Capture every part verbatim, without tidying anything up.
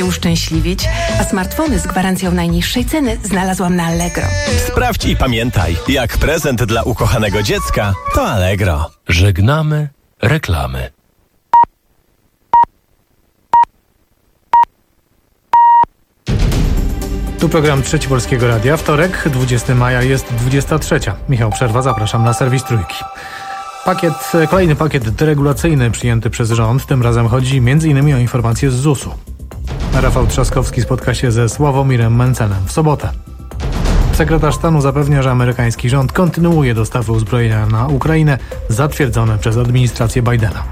się uszczęśliwić, a smartfony z gwarancją najniższej ceny znalazłam na Allegro. Sprawdź i pamiętaj, jak prezent dla ukochanego dziecka to Allegro. Żegnamy reklamy. Tu program Trzeci Polskiego Radia. Wtorek, dwudziestego maja, jest dwudziesta trzecia. Michał Przerwa, zapraszam na serwis Trójki. Pakiet, kolejny pakiet deregulacyjny przyjęty przez rząd. Tym razem chodzi m.in. o informacje z zusu. Rafał Trzaskowski spotka się ze Sławomirem Mencenem w sobotę. Sekretarz stanu zapewnia, że amerykański rząd kontynuuje dostawy uzbrojenia na Ukrainę zatwierdzone przez administrację Bidena.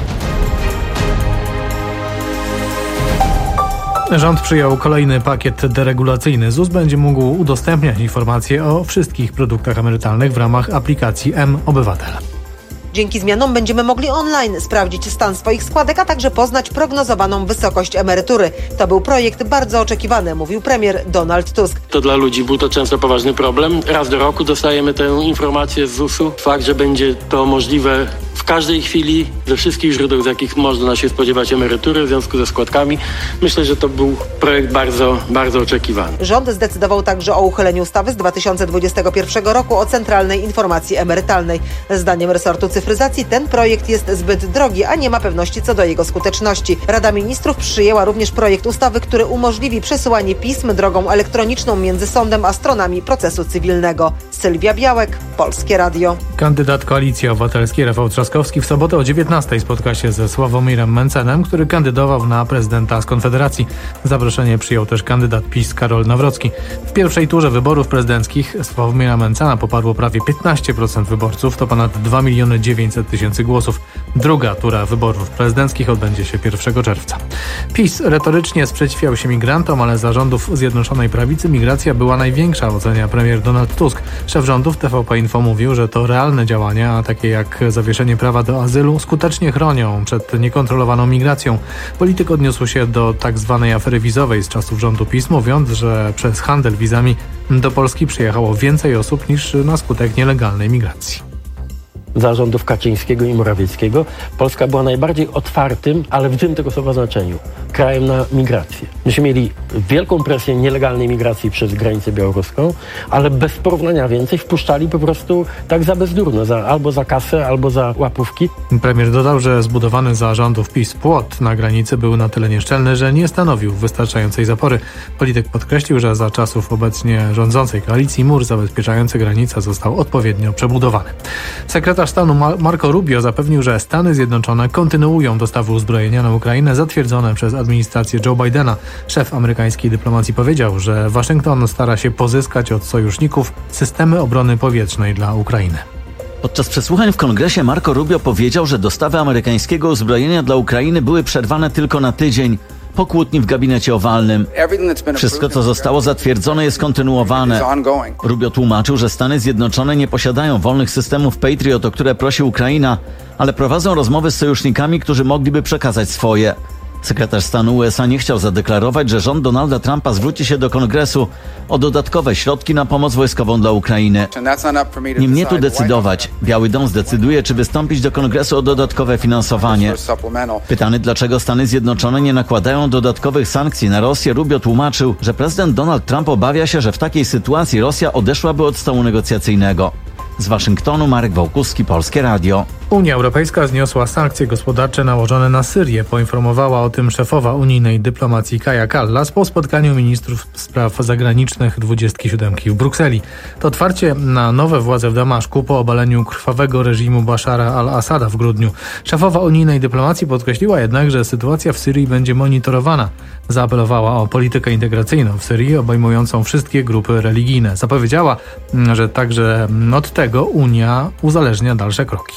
Rząd przyjął kolejny pakiet deregulacyjny. Z U S będzie mógł udostępniać informacje o wszystkich produktach emerytalnych w ramach aplikacji M-Obywatel. Dzięki zmianom będziemy mogli online sprawdzić stan swoich składek, a także poznać prognozowaną wysokość emerytury. To był projekt bardzo oczekiwany, mówił premier Donald Tusk. To dla ludzi był to często poważny problem. Raz do roku dostajemy tę informację z zusu. Fakt, że będzie to możliwe w każdej chwili, ze wszystkich źródeł, z jakich można się spodziewać emerytury w związku ze składkami. Myślę, że to był projekt bardzo, bardzo oczekiwany. Rząd zdecydował także o uchyleniu ustawy z dwa tysiące dwudziestego pierwszego roku o Centralnej Informacji Emerytalnej. Zdaniem resortu cyfryzacji ten projekt jest zbyt drogi, a nie ma pewności co do jego skuteczności. Rada Ministrów przyjęła również projekt ustawy, który umożliwi przesyłanie pism drogą elektroniczną między sądem a stronami procesu cywilnego. Sylwia Białek, Polskie Radio. Kandydat Koalicji Obywatelskiej Rafał Trzaskowski w sobotę o dziewiętnastej spotka się ze Sławomirem Mencenem, który kandydował na prezydenta z Konfederacji. Zaproszenie przyjął też kandydat PiS Karol Nawrocki. W pierwszej turze wyborów prezydenckich Sławomira Mencena poparło prawie piętnaście procent wyborców, to ponad dwa miliony dziewięćset tysięcy głosów. Druga tura wyborów prezydenckich odbędzie się pierwszego czerwca. PiS retorycznie sprzeciwiał się migrantom, ale za rządów Zjednoczonej Prawicy migracja była największa, ocenia premier Donald Tusk. Szef rządów T V P Info mówił, że to realne działania, takie jak zawieszenie prawa do azylu, skutecznie chronią przed niekontrolowaną migracją. Polityk odniósł się do tak zwanej afery wizowej z czasów rządu PiS, mówiąc, że przez handel wizami do Polski przyjechało więcej osób niż na skutek nielegalnej migracji. Za rządów Kaczyńskiego i Morawieckiego Polska była najbardziej otwartym, ale w tym tego słowa znaczeniu, krajem na migrację. Myśmy mieli wielką presję nielegalnej migracji przez granicę białoruską, ale bez porównania więcej wpuszczali po prostu tak za bezdurno, za, albo za kasę, albo za łapówki. Premier dodał, że zbudowany za rządów PiS płot na granicy był na tyle nieszczelny, że nie stanowił wystarczającej zapory. Polityk podkreślił, że za czasów obecnie rządzącej koalicji mur zabezpieczający granicę został odpowiednio przebudowany. Sekretarz stanu Marco Rubio zapewnił, że Stany Zjednoczone kontynuują dostawy uzbrojenia na Ukrainę zatwierdzone przez administrację Joe Bidena. Szef amerykańskiej dyplomacji powiedział, że Waszyngton stara się pozyskać od sojuszników systemy obrony powietrznej dla Ukrainy. Podczas przesłuchań w Kongresie Marco Rubio powiedział, że dostawy amerykańskiego uzbrojenia dla Ukrainy były przerwane tylko na tydzień po kłótni w gabinecie owalnym. Wszystko, co zostało zatwierdzone, jest kontynuowane. Rubio tłumaczył, że Stany Zjednoczone nie posiadają wolnych systemów Patriot, o które prosi Ukraina, ale prowadzą rozmowy z sojusznikami, którzy mogliby przekazać swoje. Sekretarz stanu U S A nie chciał zadeklarować, że rząd Donalda Trumpa zwróci się do Kongresu o dodatkowe środki na pomoc wojskową dla Ukrainy. Nie mnie tu decydować. Biały Dom zdecyduje, czy wystąpić do Kongresu o dodatkowe finansowanie. Pytany, dlaczego Stany Zjednoczone nie nakładają dodatkowych sankcji na Rosję, Rubio tłumaczył, że prezydent Donald Trump obawia się, że w takiej sytuacji Rosja odeszłaby od stołu negocjacyjnego. Z Waszyngtonu Marek Wołkuski, Polskie Radio. Unia Europejska zniosła sankcje gospodarcze nałożone na Syrię. Poinformowała o tym szefowa unijnej dyplomacji Kaja Kallas po spotkaniu ministrów spraw zagranicznych dwudziestki siódemki w Brukseli. To otwarcie na nowe władze w Damaszku po obaleniu krwawego reżimu Bashara al-Assada w grudniu. Szefowa unijnej dyplomacji podkreśliła jednak, że sytuacja w Syrii będzie monitorowana. Zaapelowała o politykę integracyjną w Syrii obejmującą wszystkie grupy religijne. Zapowiedziała, że także od tego Unia uzależnia dalsze kroki.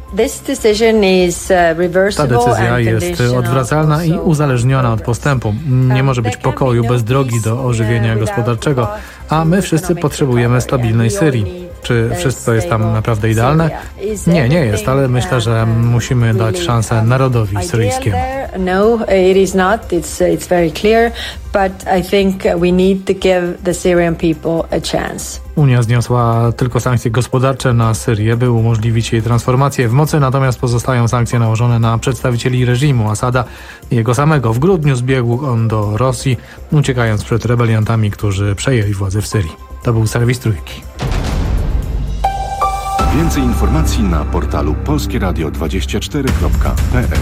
Ta decyzja jest odwracalna i uzależniona od postępu. Nie może być pokoju bez drogi do ożywienia gospodarczego, a my wszyscy potrzebujemy stabilnej Syrii. Czy wszystko jest tam naprawdę idealne? Nie, nie jest, ale myślę, że musimy dać szansę narodowi syryjskiemu. No, it is not. It's it's very clear, but I think we need to give the Syrian people a chance. Unia zniosła tylko sankcje gospodarcze na Syrię, by umożliwić jej transformację w mocy, natomiast pozostają sankcje nałożone na przedstawicieli reżimu Asada jego samego. W grudniu zbiegł on do Rosji, uciekając przed rebeliantami, którzy przejęli władzę w Syrii. To był serwis Trójki. Więcej informacji na portalu polskie radio dwadzieścia cztery kropka p l.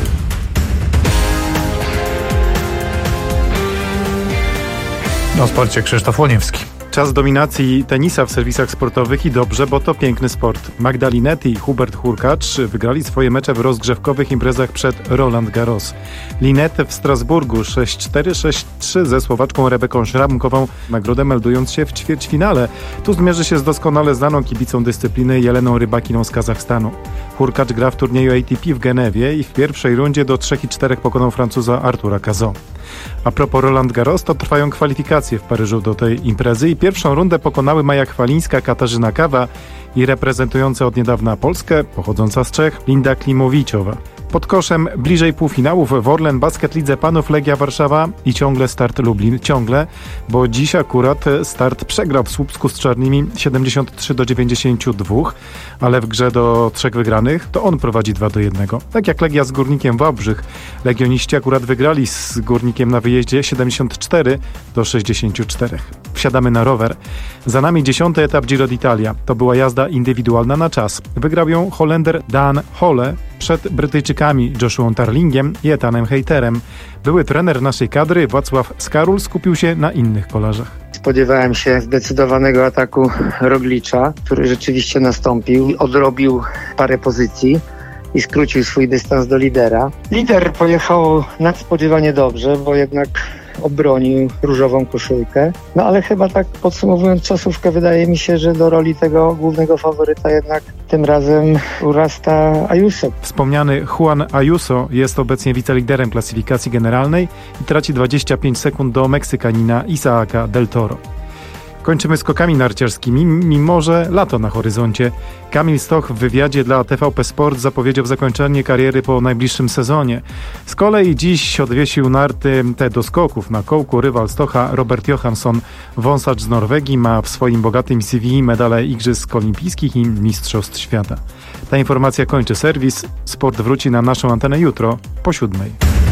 O sporcie Krzysztof Łoniewski. Czas dominacji tenisa w serwisach sportowych i dobrze, bo to piękny sport. Magda Linette i Hubert Hurkacz wygrali swoje mecze w rozgrzewkowych imprezach przed Roland Garros. Linette w Strasburgu sześć cztery sześć trzy ze Słowaczką Rebeką Szramkową nagrodę meldując się w ćwierćfinale. Tu zmierzy się z doskonale znaną kibicą dyscypliny Jeleną Rybakiną z Kazachstanu. Hurkacz gra w turnieju A T P w Genewie i w pierwszej rundzie do trzech cztery pokonał Francuza Artura Cazaux. A propos Roland Garros, to trwają kwalifikacje w Paryżu do tej imprezy i pierwszą rundę pokonały Maja Chwalińska, Katarzyna Kawa i reprezentująca od niedawna Polskę, pochodząca z Czech, Linda Klimowiczowa. Pod koszem bliżej półfinałów w Orlen Basket Lidze Panów Legia Warszawa i ciągle Start Lublin. Ciągle, bo dziś akurat Start przegrał w Słupsku z Czarnymi siedemdziesiąt trzy do dziewięćdziesięciu dwóch, ale w grze do trzech wygranych to on prowadzi dwa do jednego. Tak jak Legia z Górnikiem Wałbrzych. Legioniści akurat wygrali z Górnikiem na wyjeździe siedemdziesiąt cztery do sześćdziesięciu czterech. Wsiadamy na rower. Za nami dziesiąty etap Giro d'Italia. To była jazda indywidualna na czas. Wygrał ją Holender Dan Hole przed Brytyjczykami Joshuą Tarlingiem i Etanem Hayterem. Były trener naszej kadry Wacław Skarul skupił się na innych kolarzach. Spodziewałem się zdecydowanego ataku Roglicza, który rzeczywiście nastąpił. Odrobił parę pozycji i skrócił swój dystans do lidera. Lider pojechał nadspodziewanie dobrze, bo jednak obronił różową koszulkę. No ale chyba tak podsumowując czasówkę, wydaje mi się, że do roli tego głównego faworyta jednak tym razem urasta Ayuso. Wspomniany Juan Ayuso jest obecnie wiceliderem klasyfikacji generalnej i traci dwadzieścia pięć sekund do Meksykanina Isaaca Del Toro. Kończymy skokami narciarskimi, mimo że lato na horyzoncie. Kamil Stoch w wywiadzie dla T V P Sport zapowiedział zakończenie kariery po najbliższym sezonie. Z kolei dziś odwiesił narty te do skoków na kołku rywal Stocha Robert Johansson. Wąsacz z Norwegii ma w swoim bogatym C V medale Igrzysk Olimpijskich i Mistrzostw Świata. Ta informacja kończy serwis. Sport wróci na naszą antenę jutro po siódmej.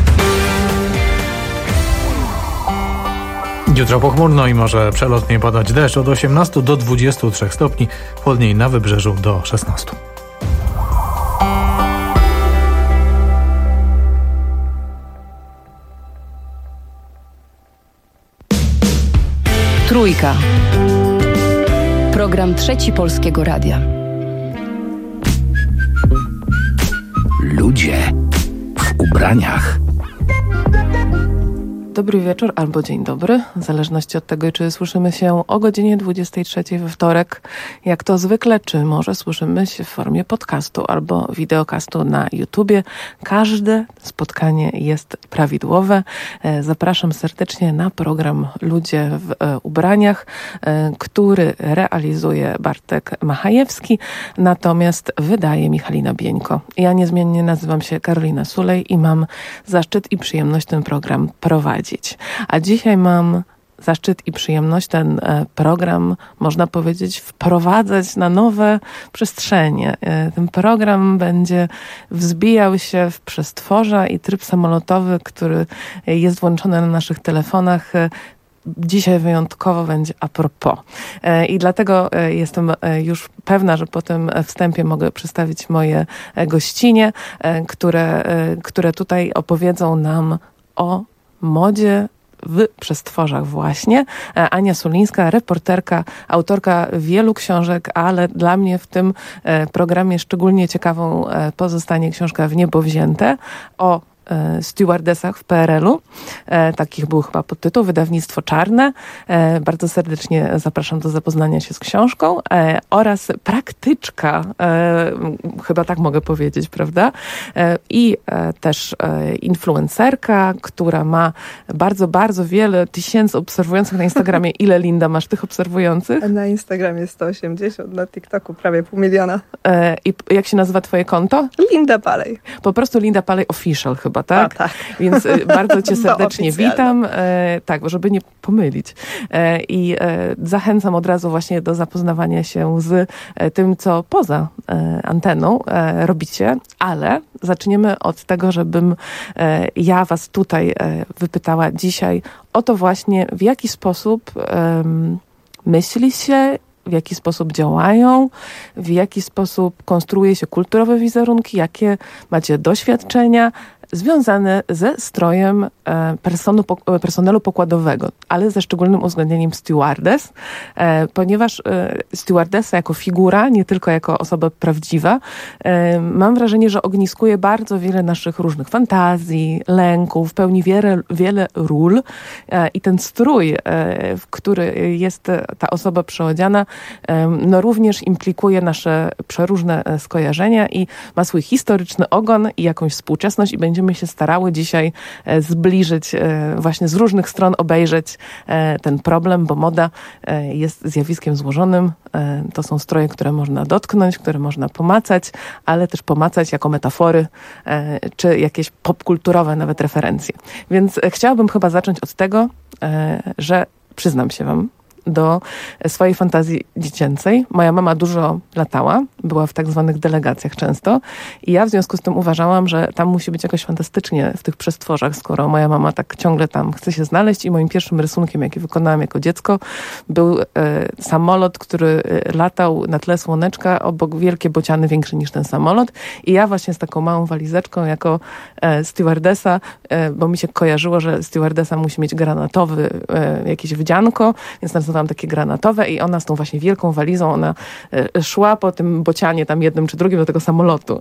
Jutro pochmurno i może przelotnie padać deszcz od osiemnastu do dwudziestu trzech stopni, chłodniej na wybrzeżu do szesnastu. Trójka. Program Trzeci Polskiego Radia. Ludzie w ubraniach. Dobry wieczór albo dzień dobry, w zależności od tego, czy słyszymy się o godzinie dwudziestej trzeciej we wtorek, jak to zwykle, czy może słyszymy się w formie podcastu albo wideokastu na YouTubie. Każde spotkanie jest prawidłowe. Zapraszam serdecznie na program Ludzie w ubraniach, który realizuje Bartek Machajewski, natomiast wydaje mi Halina Bieńko. Ja niezmiennie nazywam się Karolina Sulej i mam zaszczyt i przyjemność ten program prowadzić. A dzisiaj mam zaszczyt i przyjemność ten program, można powiedzieć, wprowadzać na nowe przestrzenie. Ten program będzie wzbijał się w przestworza i tryb samolotowy, który jest włączony na naszych telefonach, dzisiaj wyjątkowo będzie a propos. I dlatego jestem już pewna, że po tym wstępie mogę przedstawić moje gościnie, które, które tutaj opowiedzą nam o modzie w przestworzach właśnie. Ania Sulińska, reporterka, autorka wielu książek, ale dla mnie w tym programie szczególnie ciekawą pozostanie książka W niebo wzięte o stewardesach w P R L u. Takich był chyba podtytuł, wydawnictwo Czarne. Bardzo serdecznie zapraszam do zapoznania się z książką. Oraz praktyczka, chyba tak mogę powiedzieć, prawda? I też influencerka, która ma bardzo, bardzo wiele tysięcy obserwujących na Instagramie. Ile, Linda, masz tych obserwujących? Na Instagramie sto osiemdziesiąt, na TikToku prawie pół miliona. I jak się nazywa twoje konto? Linda Palej. Po prostu Linda Palej Official chyba, tak? A, tak. Więc bardzo cię serdecznie oficjalne. witam. E, tak, żeby nie pomylić. E, I e, zachęcam od razu właśnie do zapoznawania się z e, tym, co poza e, anteną e, robicie, ale zaczniemy od tego, żebym e, ja was tutaj e, wypytała dzisiaj o to właśnie, w jaki sposób e, myśli się, w jaki sposób działają, w jaki sposób konstruuje się kulturowe wizerunki, jakie macie doświadczenia związane ze strojem personu, personelu pokładowego, ale ze szczególnym uwzględnieniem stewardess, ponieważ stewardessa jako figura, nie tylko jako osoba prawdziwa, mam wrażenie, że ogniskuje bardzo wiele naszych różnych fantazji, lęków, pełni wiele, wiele ról i ten strój, w który jest ta osoba przeodziana, no również implikuje nasze przeróżne skojarzenia i ma swój historyczny ogon i jakąś współczesność i będziemy się starały dzisiaj zbliżyć, właśnie z różnych stron obejrzeć ten problem, bo moda jest zjawiskiem złożonym. To są stroje, które można dotknąć, które można pomacać, ale też pomacać jako metafory, czy jakieś popkulturowe nawet referencje. Więc chciałabym chyba zacząć od tego, że przyznam się wam, do swojej fantazji dziecięcej. Moja mama dużo latała, była w tak zwanych delegacjach często i ja w związku z tym uważałam, że tam musi być jakoś fantastycznie w tych przestworzach, skoro moja mama tak ciągle tam chce się znaleźć i moim pierwszym rysunkiem, jaki wykonałam jako dziecko, był e, samolot, który latał na tle słoneczka, obok wielkie bociany większe niż ten samolot i ja właśnie z taką małą walizeczką jako e, stewardesa, e, bo mi się kojarzyło, że stewardesa musi mieć granatowy e, jakieś wdzianko, więc nazywałam takie granatowe i ona z tą właśnie wielką walizą, ona e, szła po tym bocianie tam jednym czy drugim do tego samolotu.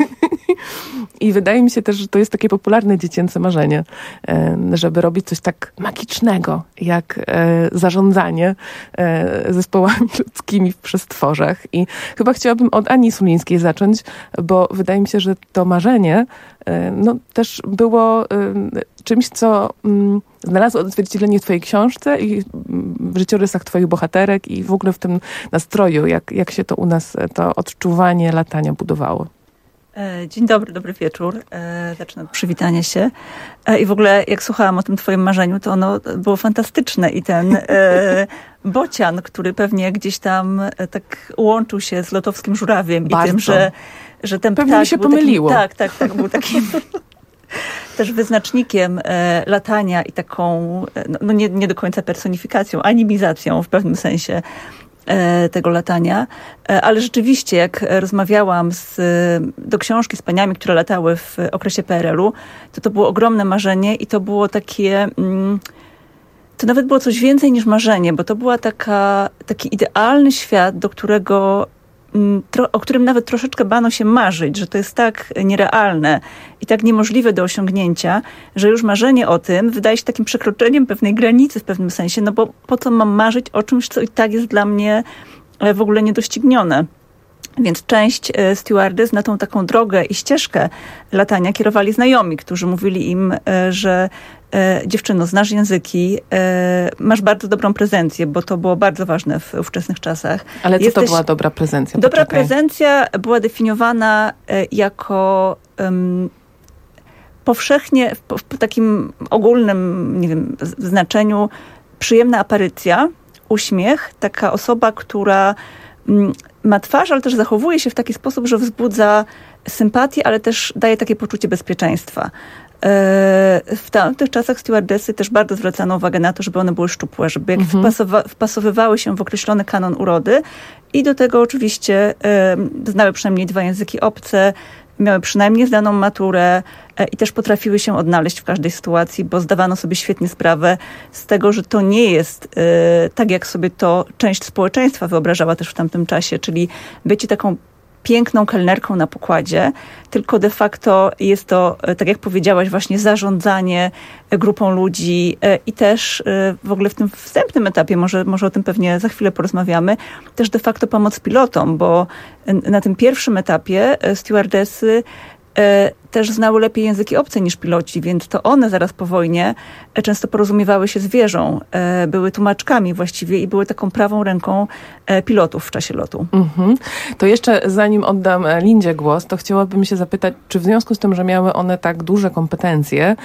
I wydaje mi się też, że to jest takie popularne dziecięce marzenie, e, żeby robić coś tak magicznego, jak e, zarządzanie e, zespołami ludzkimi w przestworzach. I chyba chciałabym od Ani Sulińskiej zacząć, bo wydaje mi się, że to marzenie e, no, też było e, czymś, co mm, znalazło odzwierciedlenie w twojej książce i w życiorysach twoich bohaterek i w ogóle w tym nastroju, jak, jak się to u nas, to odczuwanie latania budowało. Dzień dobry, dobry wieczór. Zacznę od przywitania się. I w ogóle jak słuchałam o tym twoim marzeniu, to ono było fantastyczne i ten e, bocian, który pewnie gdzieś tam tak łączył się z lotowskim żurawiem Bardzo. I tym, że, że ten pewnie ptak mi się był pomyliło. Takim, tak, tak, tak, był takim też wyznacznikiem e, latania i taką, no, no nie, nie do końca personifikacją, animizacją w pewnym sensie tego latania, ale rzeczywiście jak rozmawiałam z, do książki z paniami, które latały w okresie P R L u, to to było ogromne marzenie i to było takie, to nawet było coś więcej niż marzenie, bo to była taka, taki idealny świat, do którego o którym nawet troszeczkę bano się marzyć, że to jest tak nierealne i tak niemożliwe do osiągnięcia, że już marzenie o tym wydaje się takim przekroczeniem pewnej granicy w pewnym sensie, no bo po co mam marzyć o czymś, co i tak jest dla mnie w ogóle niedoścignione. Więc część stewardess na tą taką drogę i ścieżkę latania kierowali znajomi, którzy mówili im, że dziewczyno, znasz języki, masz bardzo dobrą prezencję, bo to było bardzo ważne w ówczesnych czasach. Ale co Jesteś... to była dobra prezencja? Dobra Poczekaj. prezencja była definiowana jako um, powszechnie, w, w takim ogólnym, nie wiem, znaczeniu przyjemna aparycja, uśmiech, taka osoba, która um, ma twarz, ale też zachowuje się w taki sposób, że wzbudza sympatię, ale też daje takie poczucie bezpieczeństwa. W tamtych czasach stewardessy też bardzo zwracano uwagę na to, żeby one były szczupłe, żeby jak mhm. wpasowa- wpasowywały się w określony kanon urody i do tego oczywiście e, znały przynajmniej dwa języki obce, miały przynajmniej zdaną maturę e, i też potrafiły się odnaleźć w każdej sytuacji, bo zdawano sobie świetnie sprawę z tego, że to nie jest e, tak, jak sobie to część społeczeństwa wyobrażała też w tamtym czasie, czyli bycie taką piękną kelnerką na pokładzie, tylko de facto jest to, tak jak powiedziałaś, właśnie zarządzanie grupą ludzi i też w ogóle w tym wstępnym etapie, może, może o tym pewnie za chwilę porozmawiamy, też de facto pomoc pilotom, bo na tym pierwszym etapie stewardesy też znały lepiej języki obce niż piloci, więc to one zaraz po wojnie często porozumiewały się z wieżą, były tłumaczkami właściwie i były taką prawą ręką pilotów w czasie lotu. Mhm. To jeszcze zanim oddam Lindzie głos, to chciałabym się zapytać, czy w związku z tym, że miały one tak duże kompetencje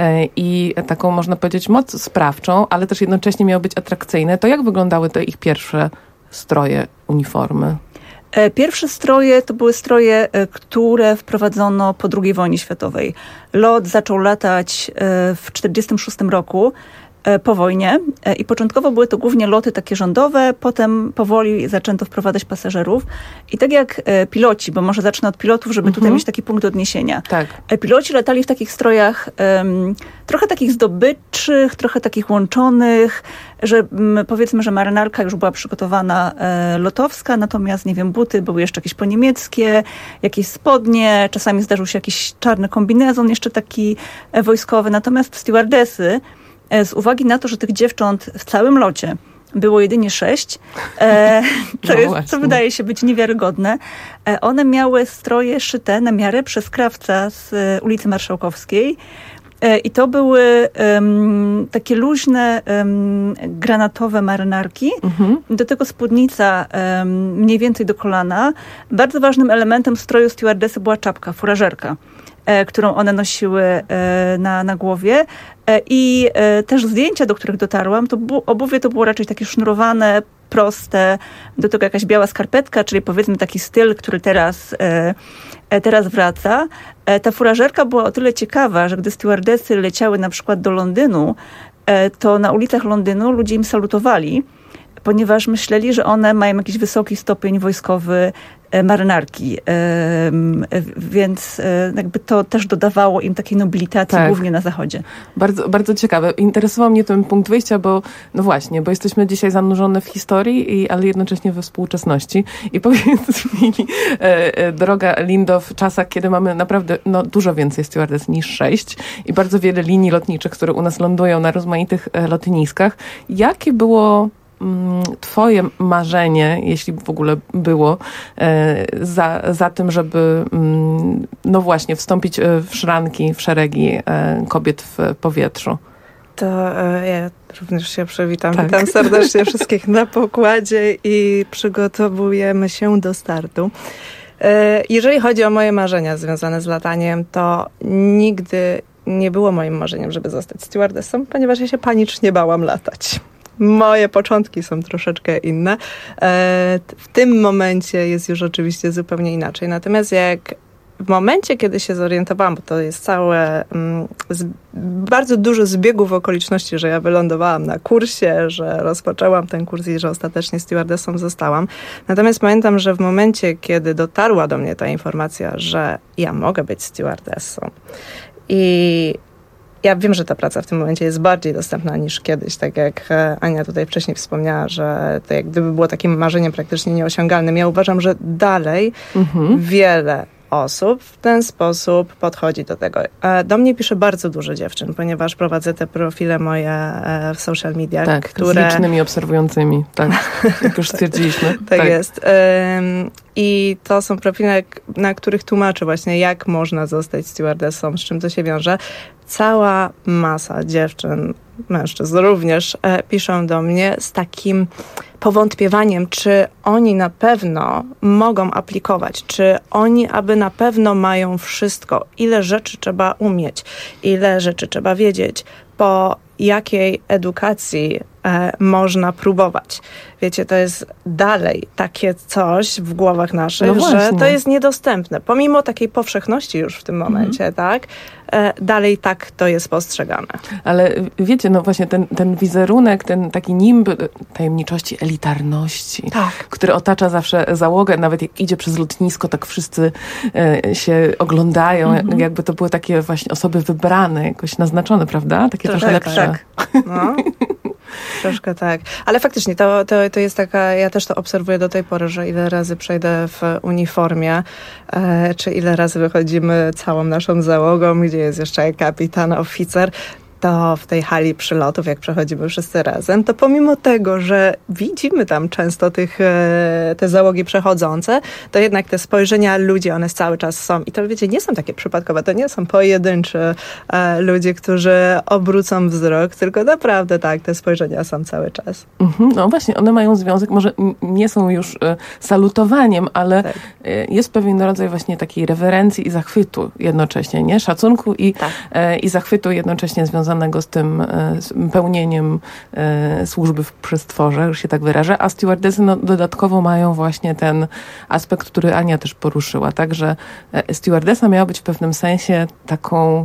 i taką, można powiedzieć, moc sprawczą, ale też jednocześnie miały być atrakcyjne, to jak wyglądały te ich pierwsze stroje, uniformy? Pierwsze stroje to były stroje, które wprowadzono po drugiej wojnie światowej. Lot zaczął latać w tysiąc dziewięćset czterdziestym szóstym roku po wojnie i początkowo były to głównie loty takie rządowe, potem powoli zaczęto wprowadzać pasażerów. I tak jak piloci, bo może zacznę od pilotów, żeby mhm. tutaj mieć taki punkt odniesienia. Tak. Piloci latali w takich strojach um, trochę takich zdobyczych, trochę takich łączonych, że um, powiedzmy, że marynarka już była przygotowana e, lotowska, natomiast nie wiem, buty były jeszcze jakieś poniemieckie, jakieś spodnie, czasami zdarzył się jakiś czarny kombinezon, jeszcze taki e, wojskowy. Natomiast stewardesy, z uwagi na to, że tych dziewcząt w całym locie było jedynie sześć, e, co, no jest, co wydaje się być niewiarygodne, e, one miały stroje szyte na miarę przez krawca z e, ulicy Marszałkowskiej e, i to były um, takie luźne, um, granatowe marynarki, mhm. do tego spódnica um, mniej więcej do kolana. Bardzo ważnym elementem stroju stewardesy była czapka, furażerka, którą one nosiły na, na głowie. I też zdjęcia, do których dotarłam, to bu- obuwie to było raczej takie sznurowane, proste, do tego jakaś biała skarpetka, czyli powiedzmy taki styl, który teraz, teraz wraca. Ta furażerka była o tyle ciekawa, że gdy stewardesy leciały na przykład do Londynu, to na ulicach Londynu ludzie im salutowali, ponieważ myśleli, że one mają jakiś wysoki stopień wojskowy marynarki, więc jakby to też dodawało im takiej nobilitacji, tak. głównie na zachodzie. Bardzo, bardzo ciekawe. Interesował mnie ten punkt wyjścia, bo no właśnie, bo jesteśmy dzisiaj zanurzone w historii, i, ale jednocześnie we współczesności. I powiedz mi, e, droga Lindo, w czasach, kiedy mamy naprawdę no, dużo więcej stewardes niż sześć i bardzo wiele linii lotniczych, które u nas lądują na rozmaitych e, lotniskach, jakie było twoje marzenie, jeśli w ogóle było, za, za tym, żeby no właśnie wstąpić w szranki, w szeregi kobiet w powietrzu? To ja również się przywitam. Tak. Witam serdecznie wszystkich na pokładzie i przygotowujemy się do startu. Jeżeli chodzi o moje marzenia związane z lataniem, to nigdy nie było moim marzeniem, żeby zostać stewardessą, ponieważ ja się panicznie bałam latać. Moje początki są troszeczkę inne. W tym momencie jest już oczywiście zupełnie inaczej. Natomiast jak w momencie, kiedy się zorientowałam, bo to jest całe z, bardzo dużo zbiegów okoliczności, że ja wylądowałam na kursie, że rozpoczęłam ten kurs i że ostatecznie stewardessą zostałam. Natomiast pamiętam, że w momencie, kiedy dotarła do mnie ta informacja, że ja mogę być stewardessą i ja wiem, że ta praca w tym momencie jest bardziej dostępna niż kiedyś, tak jak Ania tutaj wcześniej wspomniała, że to jak gdyby było takim marzeniem praktycznie nieosiągalnym. Ja uważam, że dalej mhm. wiele osób w ten sposób podchodzi do tego. Do mnie pisze bardzo dużo dziewczyn, ponieważ prowadzę te profile moje w social mediach, tak, które... z licznymi obserwującymi, tak, jak już stwierdziliśmy. tak, tak jest. I to są profile, na których tłumaczę właśnie, jak można zostać stewardessą, z czym to się wiąże. Cała masa dziewczyn, mężczyzn również e, piszą do mnie z takim powątpiewaniem, czy oni na pewno mogą aplikować, czy oni aby na pewno mają wszystko, ile rzeczy trzeba umieć, ile rzeczy trzeba wiedzieć, po jakiej edukacji e, można próbować. Wiecie, to jest dalej takie coś w głowach naszych, no że to jest niedostępne. Pomimo takiej powszechności już w tym momencie, mhm. tak, e, dalej tak to jest postrzegane. Ale wiecie, no właśnie ten, ten wizerunek, ten taki nimb tajemniczości, elitarności, tak. który otacza zawsze załogę, nawet jak idzie przez lotnisko, tak wszyscy e, się oglądają, mhm. jakby to były takie właśnie osoby wybrane, jakoś naznaczone, prawda? Takie trochę lepsze. Tak. No. Troszkę tak. Ale faktycznie to, to, to jest taka, ja też to obserwuję do tej pory, że ile razy przejdę w uniformie, e, czy ile razy wychodzimy całą naszą załogą, gdzie jest jeszcze kapitan, oficer, to w tej hali przylotów, jak przechodzimy wszyscy razem, to pomimo tego, że widzimy tam często tych, te załogi przechodzące, to jednak te spojrzenia ludzi, one cały czas są. I to, wiecie, nie są takie przypadkowe, to nie są pojedynczy e, ludzie, którzy obrócą wzrok, tylko naprawdę tak, te spojrzenia są cały czas. Mhm, no właśnie, one mają związek, może nie są już e, salutowaniem, ale tak. e, jest pewien rodzaj właśnie takiej rewerencji i zachwytu jednocześnie, nie? Szacunku i, tak. e, i zachwytu jednocześnie związanego z tym z pełnieniem e, służby w przestworze, już się tak wyrażę, a stewardesy no, dodatkowo mają właśnie ten aspekt, który Ania też poruszyła, tak, że stewardesa miała być w pewnym sensie taką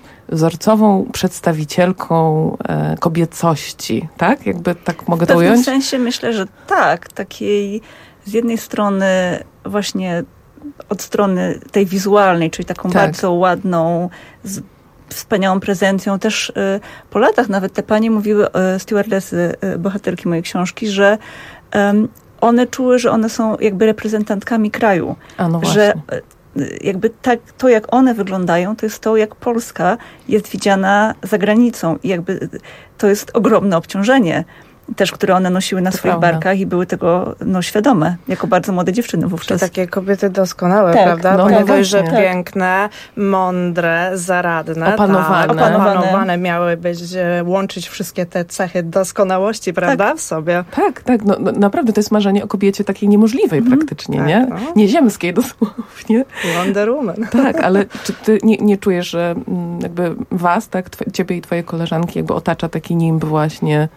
wzorcową przedstawicielką e, kobiecości, tak? Jakby tak mogę to ująć? W pewnym sensie myślę, że tak. Takiej z jednej strony właśnie od strony tej wizualnej, czyli taką tak. bardzo ładną, z wspaniałą prezencją. Też y, po latach nawet te panie mówiły, y, stewardesy, y, bohaterki mojej książki, że y, one czuły, że one są jakby reprezentantkami kraju. A no że y, jakby tak, to jak one wyglądają, to jest to, jak Polska jest widziana za granicą. I jakby y, to jest ogromne obciążenie też, które one nosiły na to swoich prawda. barkach i były tego no, świadome, jako bardzo młode dziewczyny wówczas. To takie kobiety doskonałe, tak, prawda? No, no dość, że tak. piękne, mądre, zaradne. Opanowane. Tak, opanowane. Opanowane miały być, łączyć wszystkie te cechy doskonałości, prawda? Tak. W sobie. Tak, tak. No, no, naprawdę to jest marzenie o kobiecie takiej niemożliwej mm, praktycznie, tak, nie? No. Nieziemskiej dosłownie. Wonder Woman. Tak, ale czy ty nie, nie czujesz, że jakby was, tak, tw- ciebie i twoje koleżanki jakby otacza taki nimb właśnie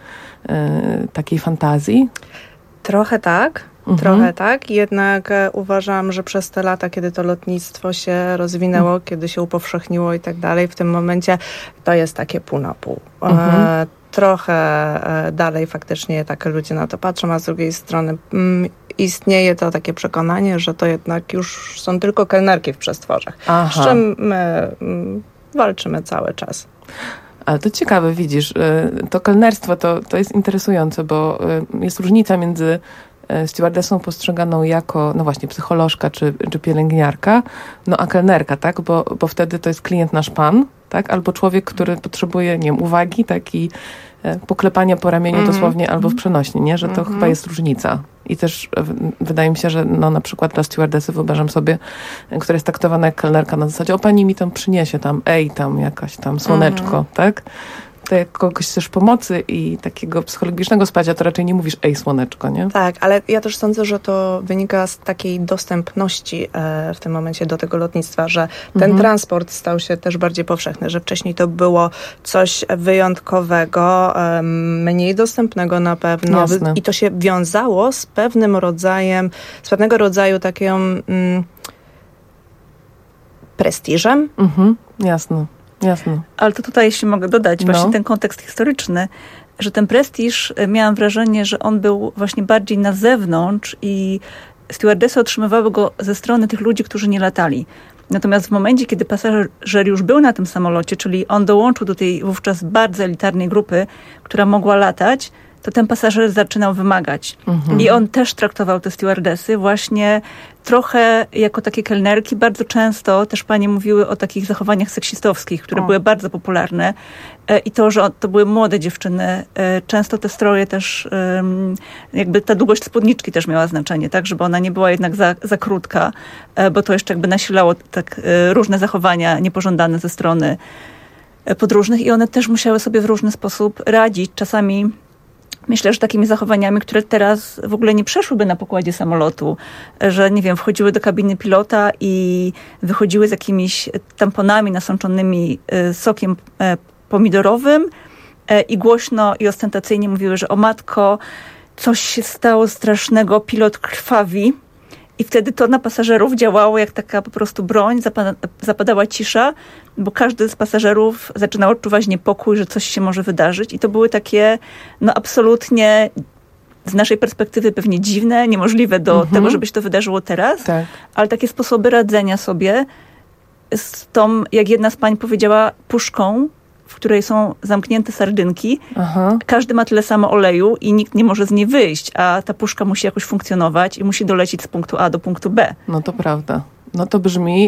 takiej fantazji? Trochę tak, mhm. trochę tak. Jednak e, uważam, że przez te lata, kiedy to lotnictwo się rozwinęło, mhm. kiedy się upowszechniło i tak dalej, w tym momencie to jest takie pół na pół. Mhm. E, trochę e, dalej faktycznie tak ludzie na to patrzą, a z drugiej strony mm, istnieje to takie przekonanie, że to jednak już są tylko kelnerki w przestworzach. Aha. Z czym my mm, walczymy cały czas. Ale to ciekawe, widzisz, to kelnerstwo to, to jest interesujące, bo jest różnica między stewardessą postrzeganą jako, no właśnie, psycholożka czy, czy pielęgniarka, no a kelnerka, tak, bo, bo wtedy to jest klient nasz pan, tak, albo człowiek, który potrzebuje, nie wiem, uwagi, taki poklepania po ramieniu mm-hmm. dosłownie albo w przenośni, nie, że to mm-hmm. chyba jest różnica. I też wydaje mi się, że no na przykład dla stewardessy wyobrażam sobie, która jest traktowana jak kelnerka na zasadzie, o pani mi tam przyniesie tam, ej tam jakaś tam słoneczko, mm-hmm. tak? To jak kogoś chcesz pomocy i takiego psychologicznego wsparcia, to raczej nie mówisz ej słoneczko, nie? Tak, ale ja też sądzę, że to wynika z takiej dostępności e, w tym momencie do tego lotnictwa, że ten mhm. transport stał się też bardziej powszechny, że wcześniej to było coś wyjątkowego, e, mniej dostępnego na pewno. Jasne. I to się wiązało z pewnym rodzajem, z pewnego rodzaju taką mm, prestiżem. Mhm, jasne. Jasne. Ale to tutaj, jeśli mogę dodać, właśnie no. ten kontekst historyczny, że ten prestiż, miałam wrażenie, że on był właśnie bardziej na zewnątrz i stewardessy otrzymywały go ze strony tych ludzi, którzy nie latali. Natomiast w momencie, kiedy pasażer już był na tym samolocie, czyli on dołączył do tej wówczas bardzo elitarnej grupy, która mogła latać, to ten pasażer zaczynał wymagać. Mhm. I on też traktował te stewardessy właśnie trochę jako takie kelnerki. Bardzo często też panie mówiły o takich zachowaniach seksistowskich, które o. były bardzo popularne. I to, że to były młode dziewczyny. Często te stroje też, jakby ta długość spódniczki też miała znaczenie, tak, żeby ona nie była jednak za, za krótka, bo to jeszcze jakby nasilało tak różne zachowania niepożądane ze strony podróżnych i one też musiały sobie w różny sposób radzić. Czasami myślę, że takimi zachowaniami, które teraz w ogóle nie przeszłyby na pokładzie samolotu, że nie wiem, wchodziły do kabiny pilota i wychodziły z jakimiś tamponami nasączonymi sokiem pomidorowym i głośno i ostentacyjnie mówiły, że o matko, coś się stało strasznego, pilot krwawi. I wtedy to na pasażerów działało jak taka po prostu broń, zapada, zapadała cisza, bo każdy z pasażerów zaczynał odczuwać niepokój, że coś się może wydarzyć. I to były takie, no absolutnie z naszej perspektywy pewnie dziwne, niemożliwe do mhm. tego, żeby się to wydarzyło teraz, tak. ale takie sposoby radzenia sobie z tą, jak jedna z pań powiedziała, puszką w której są zamknięte sardynki. Aha. Każdy ma tyle samo oleju i nikt nie może z niej wyjść, a ta puszka musi jakoś funkcjonować i musi dolecieć z punktu A do punktu B. No to prawda. No to brzmi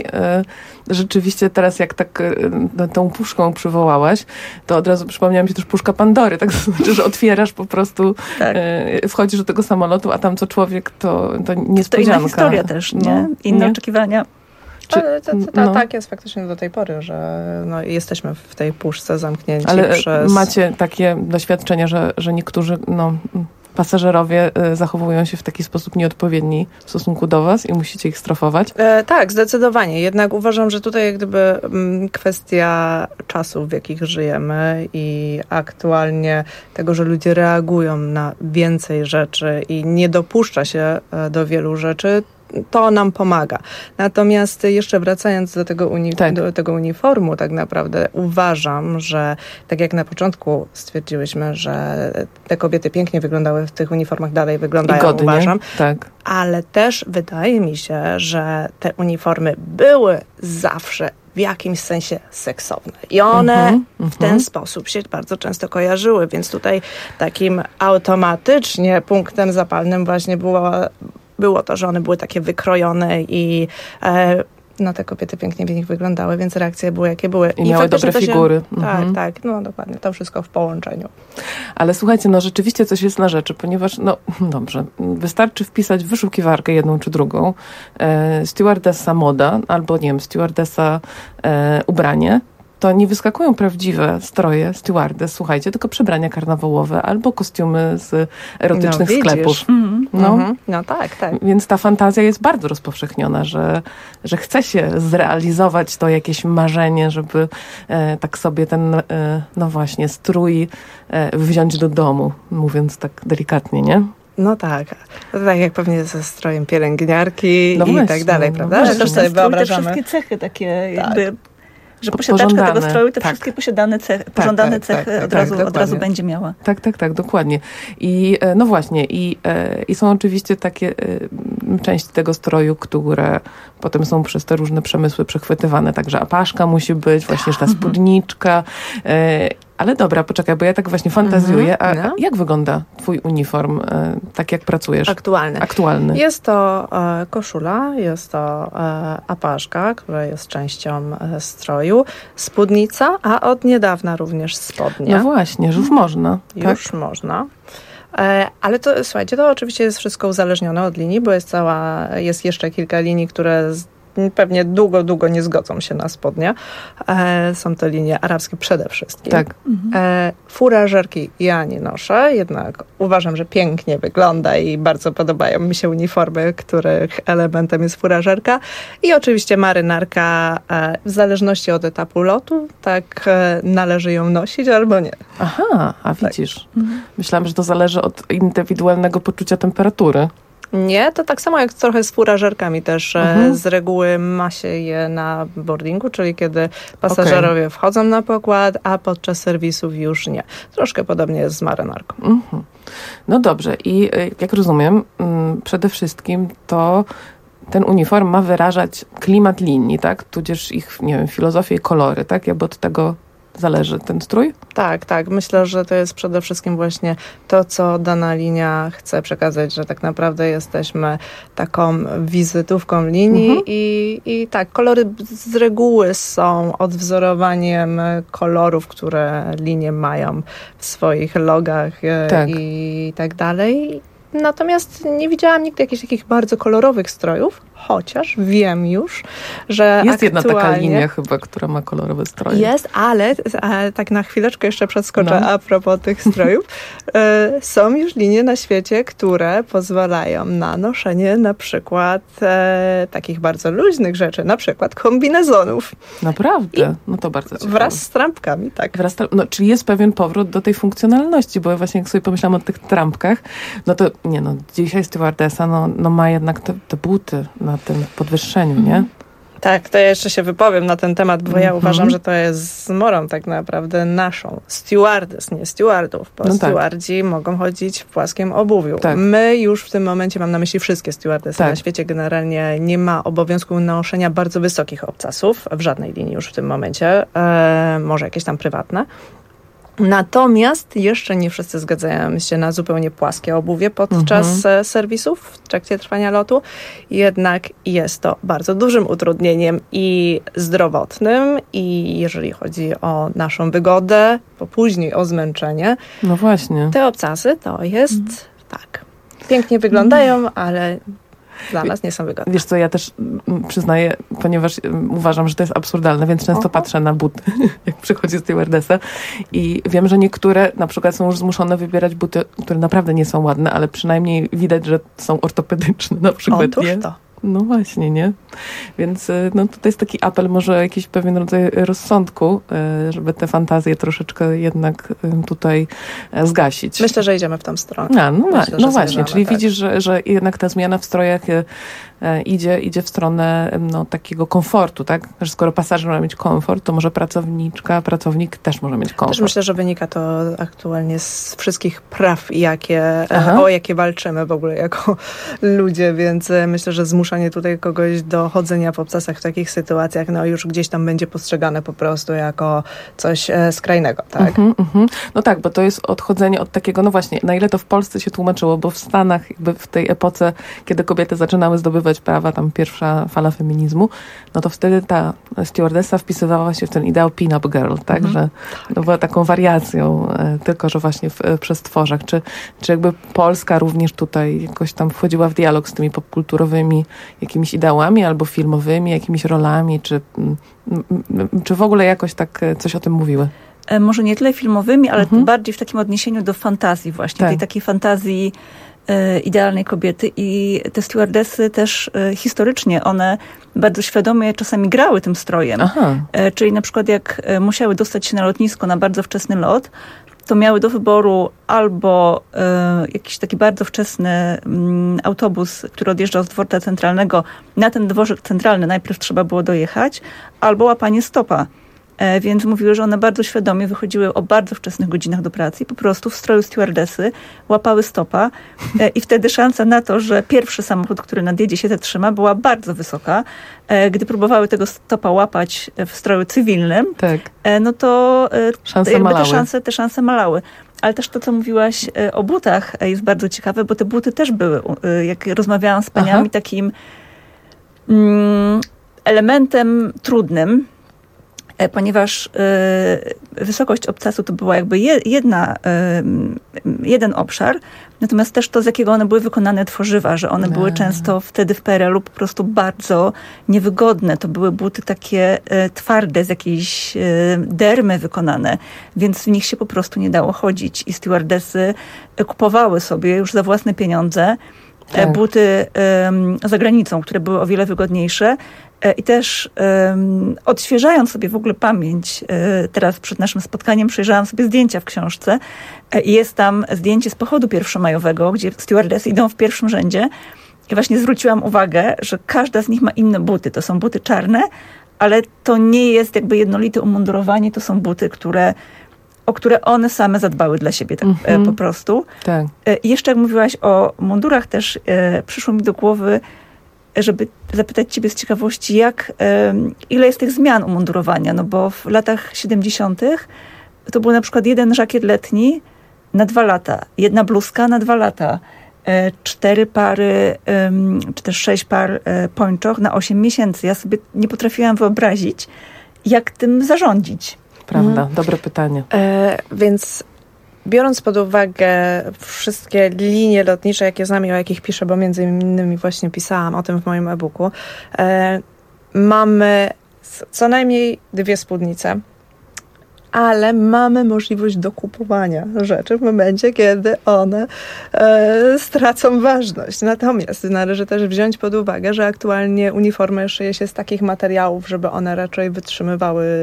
y, rzeczywiście teraz, jak tak y, tą puszką przywołałaś, to od razu przypomniała mi się też puszka Pandory, tak to znaczy, że otwierasz po prostu, tak. y, wchodzisz do tego samolotu, a tam co człowiek, to, to niespodzianka. To inna historia też, nie? No, inne nie? oczekiwania. Czy, to, to, to, no. Tak jest faktycznie do tej pory, że no, jesteśmy w tej puszce zamknięci. Ale przez... macie takie doświadczenia, że, że niektórzy no, pasażerowie zachowują się w taki sposób nieodpowiedni w stosunku do was i musicie ich strofować? E, tak, zdecydowanie. Jednak uważam, że tutaj jak gdyby m, kwestia czasów, w jakich żyjemy i aktualnie tego, że ludzie reagują na więcej rzeczy i nie dopuszcza się do wielu rzeczy, to nam pomaga. Natomiast jeszcze wracając do tego, uni- tak. do tego uniformu, tak naprawdę uważam, że tak jak na początku stwierdziłyśmy, że te kobiety pięknie wyglądały w tych uniformach, dalej wyglądają, godnie, uważam. Tak. Ale też wydaje mi się, że te uniformy były zawsze w jakimś sensie seksowne. I one mm-hmm, w ten mm-hmm. sposób się bardzo często kojarzyły, więc tutaj takim automatycznie punktem zapalnym właśnie była Było to, że one były takie wykrojone i e, no te kobiety pięknie w nich wyglądały, więc reakcje były jakie były. I, I miały dobre się, figury. Tak, mhm. tak, no dokładnie, to wszystko w połączeniu. Ale słuchajcie, no rzeczywiście coś jest na rzeczy, ponieważ, no dobrze, wystarczy wpisać w wyszukiwarkę jedną czy drugą, e, stewardessa moda, albo nie wiem, stewardessa e, ubranie, to nie wyskakują prawdziwe stroje stewardess, słuchajcie, tylko przebrania karnawałowe albo kostiumy z erotycznych no, sklepów. Mm-hmm. No. Mm-hmm. no tak, tak. Więc ta fantazja jest bardzo rozpowszechniona, że, że chce się zrealizować to jakieś marzenie, żeby e, tak sobie ten, e, no właśnie, strój e, wziąć do domu, mówiąc tak delikatnie, nie? No tak. To tak jak pewnie ze strojem pielęgniarki no i właśnie, tak dalej, prawda? No, że też sobie wyobrażamy. Te wszystkie cechy takie tak. jakby... Że posiadaczka tego stroju te tak. wszystkie posiadane cechy, tak, pożądane tak, cechy tak, od, tak, razu, tak, od razu będzie miała. Tak, tak, tak, dokładnie. I no właśnie, i, i są oczywiście takie części tego stroju, które potem są przez te różne przemysły przechwytywane, także apaszka musi być, właśnie ta spódniczka. Ale dobra, poczekaj, bo ja tak właśnie fantazjuję. A no. jak wygląda twój uniform, tak jak pracujesz? Aktualny. Aktualny. Jest to e, koszula, jest to e, apaszka, która jest częścią e, stroju, spódnica, a od niedawna również spodnie. No właśnie, że już można. Już tak? można. E, ale to, słuchajcie, to oczywiście jest wszystko uzależnione od linii, bo jest cała, jest jeszcze kilka linii, które z, pewnie długo, długo nie zgodzą się na spodnie. E, są to linie arabskie przede wszystkim. Tak. E, furażerki ja nie noszę, jednak uważam, że pięknie wygląda i bardzo podobają mi się uniformy, których elementem jest furażerka. I oczywiście marynarka, e, w zależności od etapu lotu, tak e, należy ją nosić albo nie. Aha, a widzisz. Tak. Myślałam, że to zależy od indywidualnego poczucia temperatury. Nie, to tak samo jak trochę z furażerkami też. Mhm. Z reguły ma się je na boardingu, czyli kiedy pasażerowie okay. wchodzą na pokład, a podczas serwisów już nie. Troszkę podobnie jest z marynarką. Mhm. No dobrze i jak rozumiem, przede wszystkim to ten uniform ma wyrażać klimat linii, tak? Tudzież ich, nie wiem, filozofię i kolory, tak? Jakby od tego zależy ten strój? Tak, tak. Myślę, że to jest przede wszystkim właśnie to, co dana linia chce przekazać, że tak naprawdę jesteśmy taką wizytówką linii mhm. i, i tak, kolory z reguły są odwzorowaniem kolorów, które linie mają w swoich logach tak. i tak dalej. Natomiast nie widziałam nigdy jakichś takich bardzo kolorowych strojów, chociaż wiem już, że jest jedna aktualnie... taka linia chyba, która ma kolorowe stroje. Jest, ale a, tak na chwileczkę jeszcze przeskoczę no. a propos tych strojów. y, są już linie na świecie, które pozwalają na noszenie na przykład e, takich bardzo luźnych rzeczy, na przykład kombinezonów. Naprawdę? I no to bardzo ciekawe. Wraz z trampkami, tak. Wraz, no, czyli jest pewien powrót do tej funkcjonalności, bo właśnie jak sobie pomyślałam o tych trampkach, no to nie no, dzisiaj stewardessa no, no ma jednak te, te buty na tym podwyższeniu, nie? Tak, to ja jeszcze się wypowiem na ten temat, bo mm-hmm. ja uważam, że to jest zmorą tak naprawdę naszą. Stewardess, nie stewardów, bo no stewardzi tak. mogą chodzić w płaskim obuwiu. Tak. My już w tym momencie, mam na myśli wszystkie stewardessy tak. na świecie, generalnie nie ma obowiązku noszenia bardzo wysokich obcasów, w żadnej linii już w tym momencie, e, może jakieś tam prywatne. Natomiast jeszcze nie wszyscy zgadzają się na zupełnie płaskie obuwie podczas mhm. serwisów w trakcie trwania lotu. Jednak jest to bardzo dużym utrudnieniem i zdrowotnym, i jeżeli chodzi o naszą wygodę, bo później o zmęczenie. No właśnie. Te obcasy to jest mhm. tak. Pięknie wyglądają, mhm. ale dla nas nie są wygodne. Wiesz co, ja też przyznaję, ponieważ uważam, że to jest absurdalne, więc często Oho. patrzę na buty, jak przychodzi stewardessa i wiem, że niektóre na przykład są już zmuszone wybierać buty, które naprawdę nie są ładne, ale przynajmniej widać, że są ortopedyczne na przykład. Otóż nie? to. No właśnie, nie? Więc no, to jest taki apel, może jakiś pewien rodzaj rozsądku, żeby te fantazje troszeczkę jednak tutaj zgasić. Myślę, że idziemy w tą stronę. A, no, Myślę, no właśnie, czyli tak. widzisz, że, że jednak ta zmiana w strojach idzie, idzie w stronę no, takiego komfortu, tak? Że skoro pasażer ma mieć komfort, to może pracowniczka, pracownik też może mieć komfort. Też myślę, że wynika to aktualnie z wszystkich praw, jakie, o jakie walczymy w ogóle jako ludzie, więc myślę, że zmuszanie tutaj kogoś do chodzenia po obcasach w takich sytuacjach, no już gdzieś tam będzie postrzegane po prostu jako coś skrajnego, tak? Uh-huh, uh-huh. No tak, bo to jest odchodzenie od takiego, no właśnie, na ile to w Polsce się tłumaczyło, bo w Stanach jakby w tej epoce, kiedy kobiety zaczynały zdobywać prawa, tam pierwsza fala feminizmu, no to wtedy ta stewardessa wpisywała się w ten ideał pin-up girl, tak, mhm. że no, była taką wariacją, e, tylko że właśnie w e, przestworzach. Czy, czy jakby Polska również tutaj jakoś tam wchodziła w dialog z tymi popkulturowymi jakimiś ideałami albo filmowymi, jakimiś rolami, czy, m, m, czy w ogóle jakoś tak coś o tym mówiły? E, może nie tyle filmowymi, ale mhm. bardziej w takim odniesieniu do fantazji właśnie, tak. tej takiej fantazji idealnej kobiety i te stewardessy też e, historycznie, one bardzo świadomie czasami grały tym strojem. E, czyli na przykład jak musiały dostać się na lotnisko na bardzo wczesny lot, to miały do wyboru albo e, jakiś taki bardzo wczesny mm, autobus, który odjeżdżał z dworca centralnego. Na ten dworzec centralny najpierw trzeba było dojechać, albo łapanie stopa. E, więc mówiły, że one bardzo świadomie wychodziły o bardzo wczesnych godzinach do pracy i po prostu w stroju stewardessy łapały stopa e, i wtedy szansa na to, że pierwszy samochód, który nadjedzie, się zatrzyma, była bardzo wysoka. E, gdy próbowały tego stopa łapać w stroju cywilnym, tak. e, no to e, szanse jakby malały. te, szanse, te szanse malały. Ale też to, co mówiłaś e, o butach e, jest bardzo ciekawe, bo te buty też były, e, jak rozmawiałam z paniami, Aha. takim mm, elementem trudnym, ponieważ y, wysokość obcasu to była jakby je, jedna, y, jeden obszar, natomiast też to, z jakiego one były wykonane tworzywa, że one były często wtedy w P R L u po prostu bardzo niewygodne. To były buty takie y, twarde, z jakiejś y, dermy wykonane, więc w nich się po prostu nie dało chodzić. I stewardessy kupowały sobie już za własne pieniądze tak. buty y, za granicą, które były o wiele wygodniejsze. I też um, odświeżając sobie w ogóle pamięć, e, teraz przed naszym spotkaniem przejrzałam sobie zdjęcia w książce e, i jest tam zdjęcie z pochodu pierwszomajowego, gdzie stewardessy idą w pierwszym rzędzie i właśnie zwróciłam uwagę, że każda z nich ma inne buty. To są buty czarne, ale to nie jest jakby jednolite umundurowanie, to są buty, które, o które one same zadbały dla siebie tak mm-hmm. e, po prostu. Tak. E, I jeszcze jak mówiłaś o mundurach też e, przyszło mi do głowy, żeby zapytać ciebie z ciekawości, jak, ile jest tych zmian umundurowania, no bo w latach siedemdziesiątych to był na przykład jeden żakiet letni na dwa lata, jedna bluzka na dwa lata, cztery pary, czy też sześć par pończoch na osiem miesięcy. Ja sobie nie potrafiłam wyobrazić, jak tym zarządzić. Prawda, mhm. dobre pytanie. E, więc biorąc pod uwagę wszystkie linie lotnicze, jakie znam i o jakich piszę, bo między innymi właśnie pisałam o tym w moim e-booku, e, mamy co najmniej dwie spódnice, ale mamy możliwość dokupowania rzeczy w momencie, kiedy one e, stracą ważność. Natomiast należy też wziąć pod uwagę, że aktualnie uniformy szyje się z takich materiałów, żeby one raczej wytrzymywały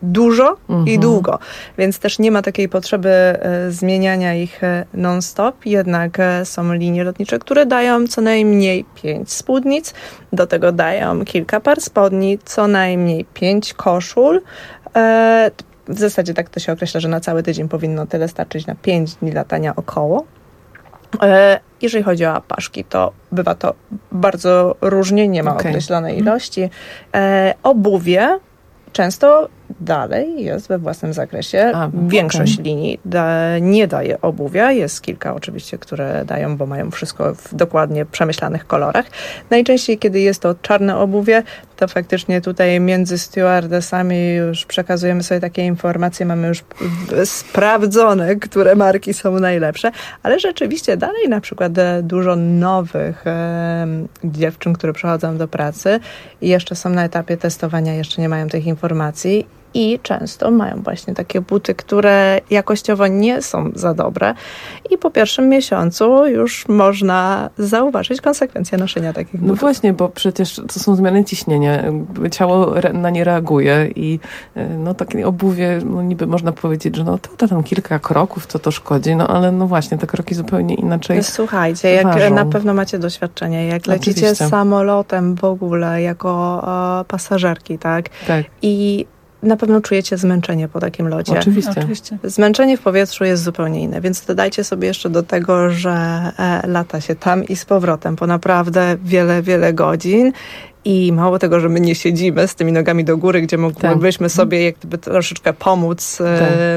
dużo mhm. i długo, więc też nie ma takiej potrzeby e, zmieniania ich e, non-stop, jednak e, są linie lotnicze, które dają co najmniej pięć spódnic, do tego dają kilka par spodni, co najmniej pięć koszul. E, w zasadzie tak to się określa, że na cały tydzień powinno tyle starczyć na pięć dni latania około. E, jeżeli chodzi o apaszki, to bywa to bardzo różnie, nie ma okay. określonej ilości. E, obuwie często dalej jest we własnym zakresie. A, Większość okay. linii da, nie daje obuwia. Jest kilka oczywiście, które dają, bo mają wszystko w dokładnie przemyślanych kolorach. Najczęściej, kiedy jest to czarne obuwie, to faktycznie tutaj między stewardessami już przekazujemy sobie takie informacje, mamy już sprawdzone, które marki są najlepsze, ale rzeczywiście dalej na przykład dużo nowych e, dziewczyn, które przychodzą do pracy i jeszcze są na etapie testowania, jeszcze nie mają tych informacji. I często mają właśnie takie buty, które jakościowo nie są za dobre i po pierwszym miesiącu już można zauważyć konsekwencje noszenia takich butów. No właśnie, bo przecież to są zmiany ciśnienia. Ciało na nie reaguje i no takie obuwie, no niby można powiedzieć, że no to, to tam kilka kroków, co to szkodzi, no ale no właśnie, te kroki zupełnie inaczej Słuchajcie, jak ważą. Na pewno macie doświadczenie, jak lecicie Oczywiście. samolotem w ogóle jako o, pasażerki, tak? Tak. I na pewno czujecie zmęczenie po takim locie. Oczywiście. Oczywiście. Zmęczenie w powietrzu jest zupełnie inne, więc dodajcie sobie jeszcze do tego, że e, lata się tam i z powrotem po naprawdę wiele, wiele godzin. I mało tego, że my nie siedzimy z tymi nogami do góry, gdzie mogłybyśmy tak. sobie jak gdyby troszeczkę pomóc tak. e,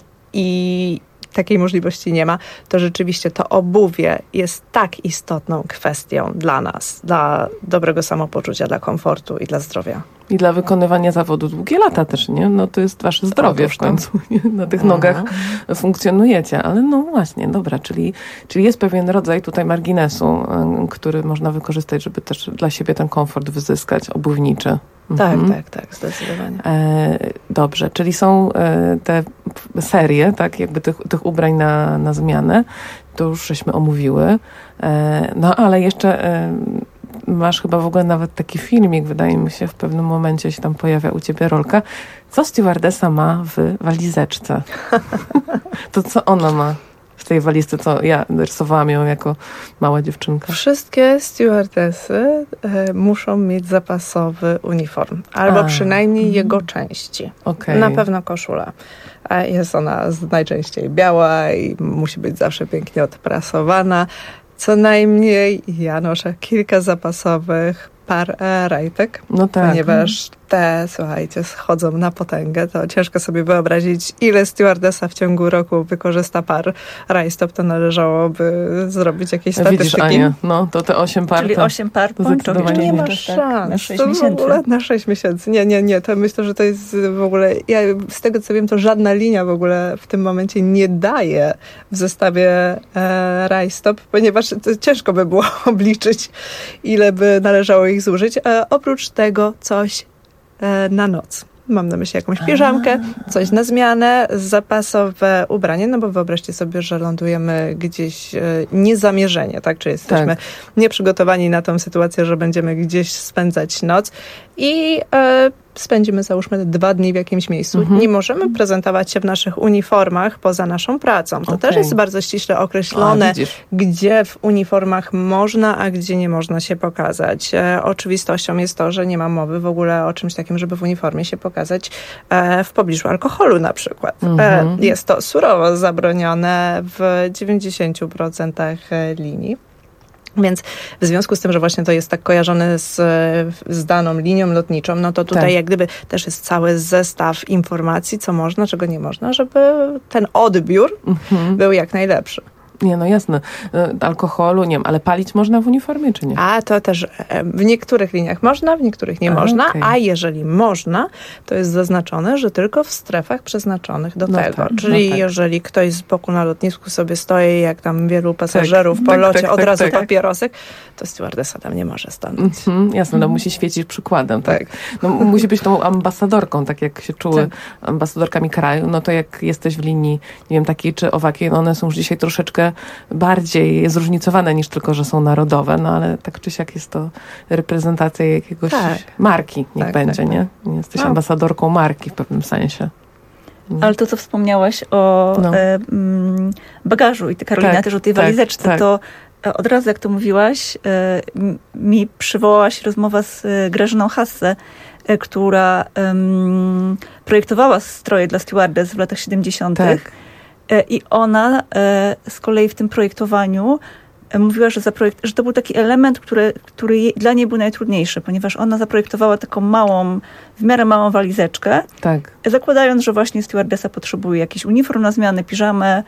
i takiej możliwości nie ma, to rzeczywiście to obuwie jest tak istotną kwestią dla nas, dla dobrego samopoczucia, dla komfortu i dla zdrowia. I dla wykonywania zawodu długie lata też, nie? No to jest wasze zdrowie Otóż w końcu. Nie? Na tych Aha. nogach funkcjonujecie. Ale no właśnie, dobra, czyli, czyli jest pewien rodzaj tutaj marginesu, który można wykorzystać, żeby też dla siebie ten komfort wyzyskać, obuwniczy. Tak, mhm. tak, tak, zdecydowanie. E, dobrze, czyli są e, te serie, tak, jakby tych, tych ubrań na, na zmianę. To już żeśmy omówiły. E, no ale jeszcze e, masz chyba w ogóle nawet taki filmik, wydaje mi się, w pewnym momencie się tam pojawia u ciebie rolka. Co stewardessa ma w walizeczce? To co ona ma w tej walizce, co ja rysowałam ją jako mała dziewczynka? Wszystkie stewardessy e, muszą mieć zapasowy uniform, albo A. przynajmniej jego części. Okay. Na pewno koszula. Jest ona najczęściej biała i musi być zawsze pięknie odprasowana. Co najmniej ja noszę kilka zapasowych par e, rajtek, no tak. ponieważ te, słuchajcie, schodzą na potęgę. To ciężko sobie wyobrazić, ile stewardessa w ciągu roku wykorzysta par rajstop. To należałoby zrobić jakieś statystyki. Widzisz, Ania, no to te osiem par. Czyli osiem par to nie ma szans. Na sześć to miesięcy. W ogóle na sześć miesięcy. Nie, nie, nie. To myślę, że to jest w ogóle, ja z tego co wiem, to żadna linia w ogóle w tym momencie nie daje w zestawie e, rajstop, ponieważ to ciężko by było obliczyć, ile by należało ich zużyć. E, oprócz tego coś e, na noc. Mam na myśli jakąś piżamkę, coś na zmianę, zapasowe ubranie, no bo wyobraźcie sobie, że lądujemy gdzieś e, niezamierzenie, tak? Czy jesteśmy tak. nieprzygotowani na tą sytuację, że będziemy gdzieś spędzać noc i e, spędzimy załóżmy dwa dni w jakimś miejscu. Mhm. Nie możemy prezentować się w naszych uniformach poza naszą pracą. To okay. też jest bardzo ściśle określone, a, gdzie w uniformach można, a gdzie nie można się pokazać. E, oczywistością jest to, że nie ma mowy w ogóle o czymś takim, żeby w uniformie się pokazać e, w pobliżu alkoholu na przykład. Mhm. E, jest to surowo zabronione w dziewięćdziesięciu procentach linii. Więc w związku z tym, że właśnie to jest tak kojarzone z, z daną linią lotniczą, no to tutaj tak. jak gdyby też jest cały zestaw informacji, co można, czego nie można, żeby ten odbiór mhm. był jak najlepszy. Nie, no jasne. Alkoholu, nie wiem, ale palić można w uniformie, czy nie? A, to też w niektórych liniach można, w niektórych nie a, można, okay. a jeżeli można, to jest zaznaczone, że tylko w strefach przeznaczonych do no tego. Tak, Czyli no tak. jeżeli ktoś z boku na lotnisku sobie stoi, jak tam wielu pasażerów tak, po locie, tak, od tak, razu tak, papierosek, to stewardessa tam nie może stanąć. Mm-hmm, jasne, no musi świecić przykładem. Tak. tak. No, musi być tą ambasadorką, tak jak się czuły tak. ambasadorkami kraju, no to jak jesteś w linii, nie wiem, takiej czy owakiej, no one są już dzisiaj troszeczkę troszkę bardziej zróżnicowane niż tylko, że są narodowe, no ale tak czy siak jest to reprezentacja jakiegoś tak. marki, niech tak, będzie, tak, nie? Jesteś no. ambasadorką marki w pewnym sensie. Ale to, co wspomniałaś o no. e, m, bagażu i ty, Karolina, tak, też o tej tak, walizeczce, tak. to od razu, jak to mówiłaś, e, mi przywołałaś rozmowa z Grażyną Hasse, e, która um, projektowała stroje dla stewardess w latach siedemdziesiątych. Tak. E, I ona e, z kolei w tym projektowaniu e, mówiła, że, zaprojekt- że to był taki element, który, który jej, dla niej był najtrudniejszy, ponieważ ona zaprojektowała taką małą, w miarę małą walizeczkę, tak. zakładając, że właśnie stewardessa potrzebuje jakiś uniform na zmianę, piżamę,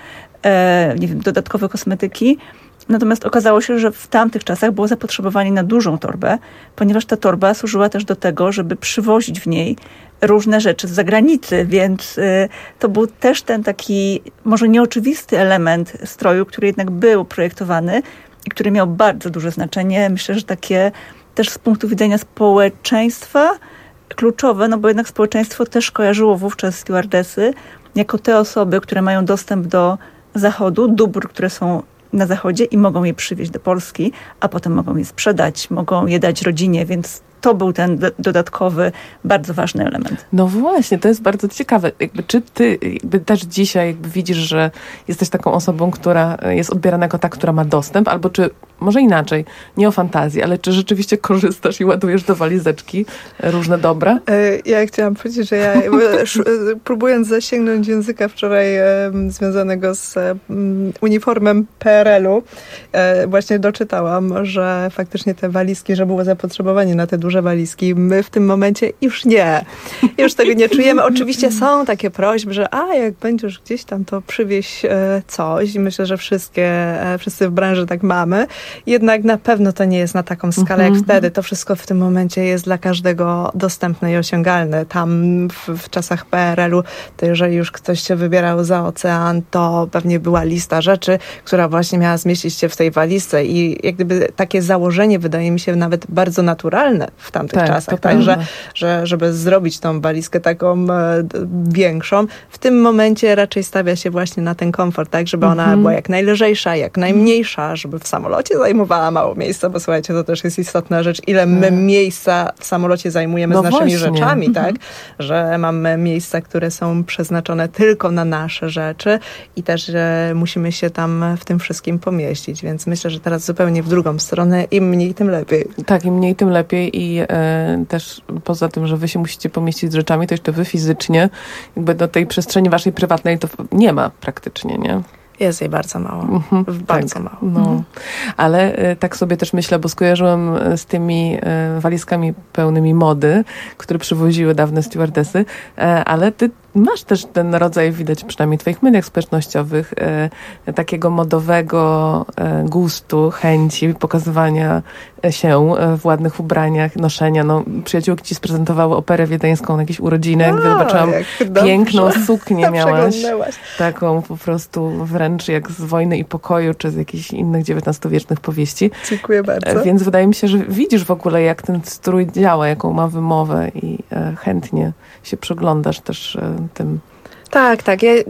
e, nie wiem, dodatkowe kosmetyki. Natomiast okazało się, że w tamtych czasach było zapotrzebowanie na dużą torbę, ponieważ ta torba służyła też do tego, żeby przywozić w niej różne rzeczy z zagranicy, więc y, to był też ten taki może nieoczywisty element stroju, który jednak był projektowany i który miał bardzo duże znaczenie. Myślę, że takie też z punktu widzenia społeczeństwa kluczowe, no bo jednak społeczeństwo też kojarzyło wówczas stewardesy jako te osoby, które mają dostęp do Zachodu, dóbr, które są na Zachodzie i mogą je przywieźć do Polski, a potem mogą je sprzedać, mogą je dać rodzinie, więc to był ten do- dodatkowy, bardzo ważny element. No właśnie, to jest bardzo ciekawe. Jakby, czy ty jakby też dzisiaj jakby widzisz, że jesteś taką osobą, która jest odbierana jako ta, która ma dostęp, albo czy, może inaczej, nie o fantazji, ale czy rzeczywiście korzystasz i ładujesz do walizeczki różne dobra? Ja chciałam powiedzieć, że ja próbując zasięgnąć języka wczoraj e, związanego z e, uniformem P R L-u, e, właśnie doczytałam, że faktycznie te walizki, że było zapotrzebowanie na te duże walizki. My w tym momencie już nie. Już tego nie czujemy. Oczywiście są takie prośby, że a jak będziesz gdzieś tam, to przywieź e, coś. I myślę, że wszystkie, e, wszyscy w branży tak mamy. Jednak na pewno to nie jest na taką skalę jak wtedy. To wszystko w tym momencie jest dla każdego dostępne i osiągalne. Tam w, w czasach P R L-u, to jeżeli już ktoś się wybierał za ocean, to pewnie była lista rzeczy, która właśnie miała zmieścić się w tej walizce. I jak gdyby takie założenie wydaje mi się nawet bardzo naturalne w tamtych tak, czasach. Także, że, żeby zrobić tą walizkę taką e, większą, w tym momencie raczej stawia się właśnie na ten komfort, tak, żeby ona mm-hmm. była jak najlżejsza, jak najmniejsza, żeby w samolocie zajmowała mało miejsca, bo słuchajcie, to też jest istotna rzecz, ile my mm. miejsca w samolocie zajmujemy no z naszymi właśnie. rzeczami, mm-hmm. tak, że mamy miejsca, które są przeznaczone tylko na nasze rzeczy i też że musimy się tam w tym wszystkim pomieścić, więc myślę, że teraz zupełnie w drugą stronę, im mniej, tym lepiej. Tak, im mniej, tym lepiej i e, też poza tym, że wy się musicie pomieścić z rzeczami, to jeszcze wy fizycznie, jakby do tej przestrzeni waszej prywatnej to nie ma praktycznie, nie? Jest jej bardzo mało. Mm-hmm, bardzo tak, mało. No. Mm. Ale e, tak sobie też myślę, bo skojarzyłam z tymi e, walizkami pełnymi mody, które przywoziły dawne stewardesy, e, ale ty masz też ten rodzaj, widać przynajmniej w twoich mediach społecznościowych, e, takiego modowego e, gustu, chęci pokazywania się w ładnych ubraniach, noszenia. No, przyjaciółki ci sprezentowały operę wiedeńską na jakiś urodzinek, gdzie zobaczyłam piękną suknię miałaś. Taką po prostu wręcz jak z Wojny i Pokoju, czy z jakichś innych dziewiętnastowiecznych powieści. Dziękuję bardzo. Więc wydaje mi się, że widzisz w ogóle, jak ten strój działa, jaką ma wymowę i e, chętnie się przyglądasz też e, tym. Tak, tak. Ja,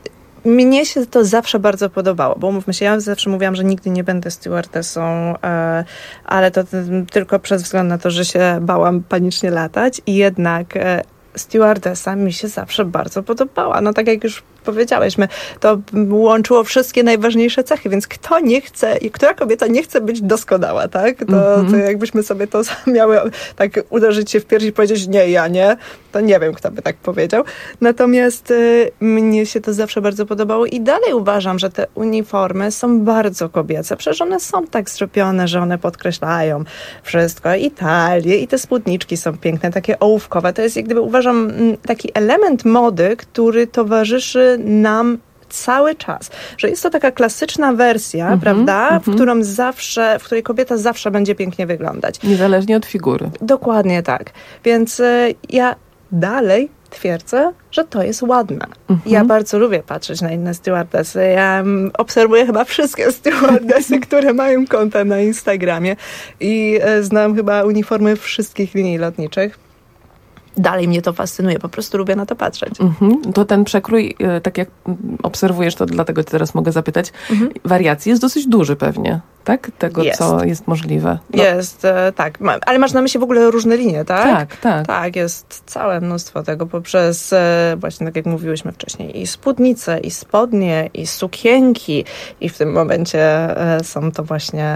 mnie się to zawsze bardzo podobało, bo mówmy się, ja zawsze mówiłam, że nigdy nie będę stewardessą, e, ale to t- tylko przez wzgląd na to, że się bałam panicznie latać i jednak e, stewardessa mi się zawsze bardzo podobała. No tak jak już powiedziałeś, my, to łączyło wszystkie najważniejsze cechy, więc kto nie chce, i która kobieta nie chce być doskonała, tak? To, mm-hmm. to jakbyśmy sobie to miały tak uderzyć się w pierś i powiedzieć, nie, ja nie, to nie wiem, kto by tak powiedział. Natomiast y, mnie się to zawsze bardzo podobało i dalej uważam, że te uniformy są bardzo kobiece. Przecież one są tak zrobione, że one podkreślają wszystko. I talie, i te spódniczki są piękne, takie ołówkowe. To jest jak gdyby, uważam, taki element mody, który towarzyszy nam cały czas. Że jest to taka klasyczna wersja, mm-hmm, prawda, mm-hmm. w którą zawsze, w której kobieta zawsze będzie pięknie wyglądać. Niezależnie od figury. Dokładnie tak. Więc y, ja dalej twierdzę, że to jest ładne. Mm-hmm. Ja bardzo lubię patrzeć na inne stewardessy. Ja um, obserwuję chyba wszystkie stewardessy, które mają konta na Instagramie i y, znam chyba uniformy wszystkich linii lotniczych. dalej mnie to fascynuje, po prostu lubię na to patrzeć. Mhm. To ten przekrój, tak jak obserwujesz, to dlatego cię teraz mogę zapytać, mhm. wariacji jest dosyć duży pewnie, tak? Tego, jest. co jest możliwe. No. Jest, tak. Ale masz na myśli w ogóle różne linie, tak? Tak, tak. Tak, jest całe mnóstwo tego poprzez, właśnie tak jak mówiłyśmy wcześniej, i spódnice, i spodnie, i sukienki, i w tym momencie są to właśnie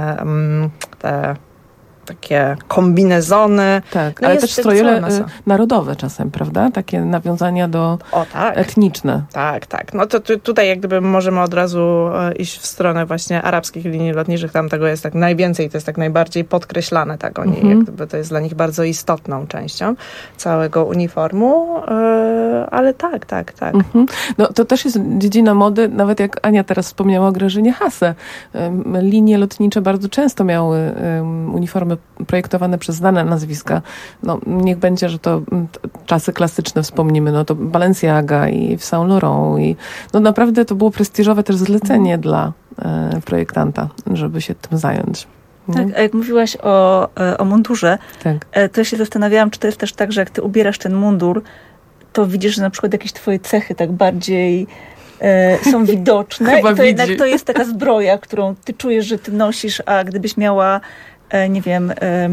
te takie kombinezony. Tak, no ale też stroje narodowe czasem, prawda? Takie nawiązania do o, tak. etniczne. Tak, tak. No to tu, tutaj jak gdyby możemy od razu iść w stronę właśnie arabskich linii lotniczych. Tam tego jest tak najwięcej, to jest tak najbardziej podkreślane. Tak, oni mhm. jak gdyby to jest dla nich bardzo istotną częścią całego uniformu. Yy, ale tak, tak, tak. Mhm. No to też jest dziedzina mody, nawet jak Ania teraz wspomniała o Grażynie Hasse. Yy, linie lotnicze bardzo często miały yy, uniformy projektowane przez znane nazwiska. No, niech będzie, że to czasy klasyczne wspomnimy, no to Balenciaga i Yves Saint Laurent i no naprawdę to było prestiżowe też zlecenie mm. dla e, projektanta, żeby się tym zająć. Tak, a jak mówiłaś o, o mundurze, tak. to ja się zastanawiałam, czy to jest też tak, że jak ty ubierasz ten mundur, to widzisz, że na przykład jakieś twoje cechy tak bardziej e, są widoczne i to widzi. jednak to jest taka zbroja, którą ty czujesz, że ty nosisz, a gdybyś miała nie wiem,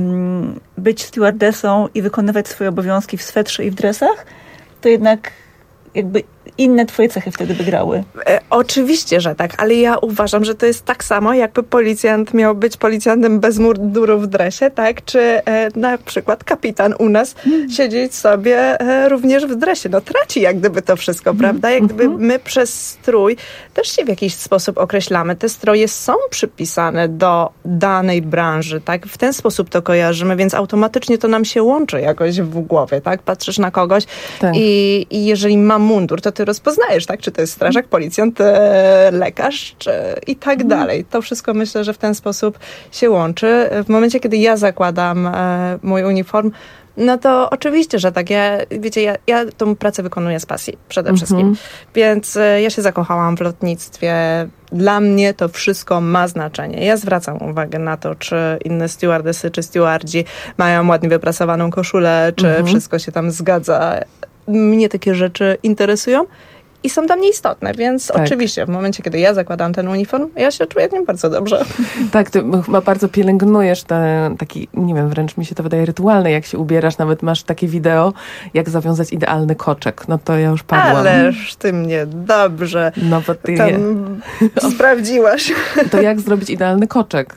być stewardessą i wykonywać swoje obowiązki w swetrze i w dresach, to jednak jakby inne twoje cechy wtedy by grały. E, oczywiście, że tak, ale ja uważam, że to jest tak samo, jakby policjant miał być policjantem bez munduru w dresie, tak? Czy e, na przykład kapitan u nas mm. siedzieć sobie e, również w dresie. No traci jak gdyby to wszystko, mm. prawda? Jak gdyby mm-hmm. my przez strój też się w jakiś sposób określamy. Te stroje są przypisane do danej branży, tak? W ten sposób to kojarzymy, więc automatycznie to nam się łączy jakoś w głowie, tak? Patrzysz na kogoś tak. i, i jeżeli ma mundur, to ty rozpoznajesz, tak? Czy to jest strażak, policjant, e, lekarz, czy i tak mm. dalej. To wszystko myślę, że w ten sposób się łączy. W momencie, kiedy ja zakładam e, mój uniform, no to oczywiście, że tak. Ja, wiecie, ja, ja tą pracę wykonuję z pasji przede mm-hmm. wszystkim. Więc e, ja się zakochałam w lotnictwie. Dla mnie to wszystko ma znaczenie. Ja zwracam uwagę na to, czy inne stewardesy, czy stewardzi mają ładnie wyprasowaną koszulę, czy mm-hmm. wszystko się tam zgadza. Mnie takie rzeczy interesują i są dla mnie istotne, więc tak. oczywiście w momencie, kiedy ja zakładam ten uniform, ja się czuję w nim bardzo dobrze. Tak, ty chyba bardzo pielęgnujesz ten taki, nie wiem, wręcz mi się to wydaje rytualne, jak się ubierasz, nawet masz takie wideo, jak zawiązać idealny koczek. No to ja już padłam. Ależ ty mnie dobrze no, bo ty tam nie. sprawdziłaś. To jak zrobić idealny koczek?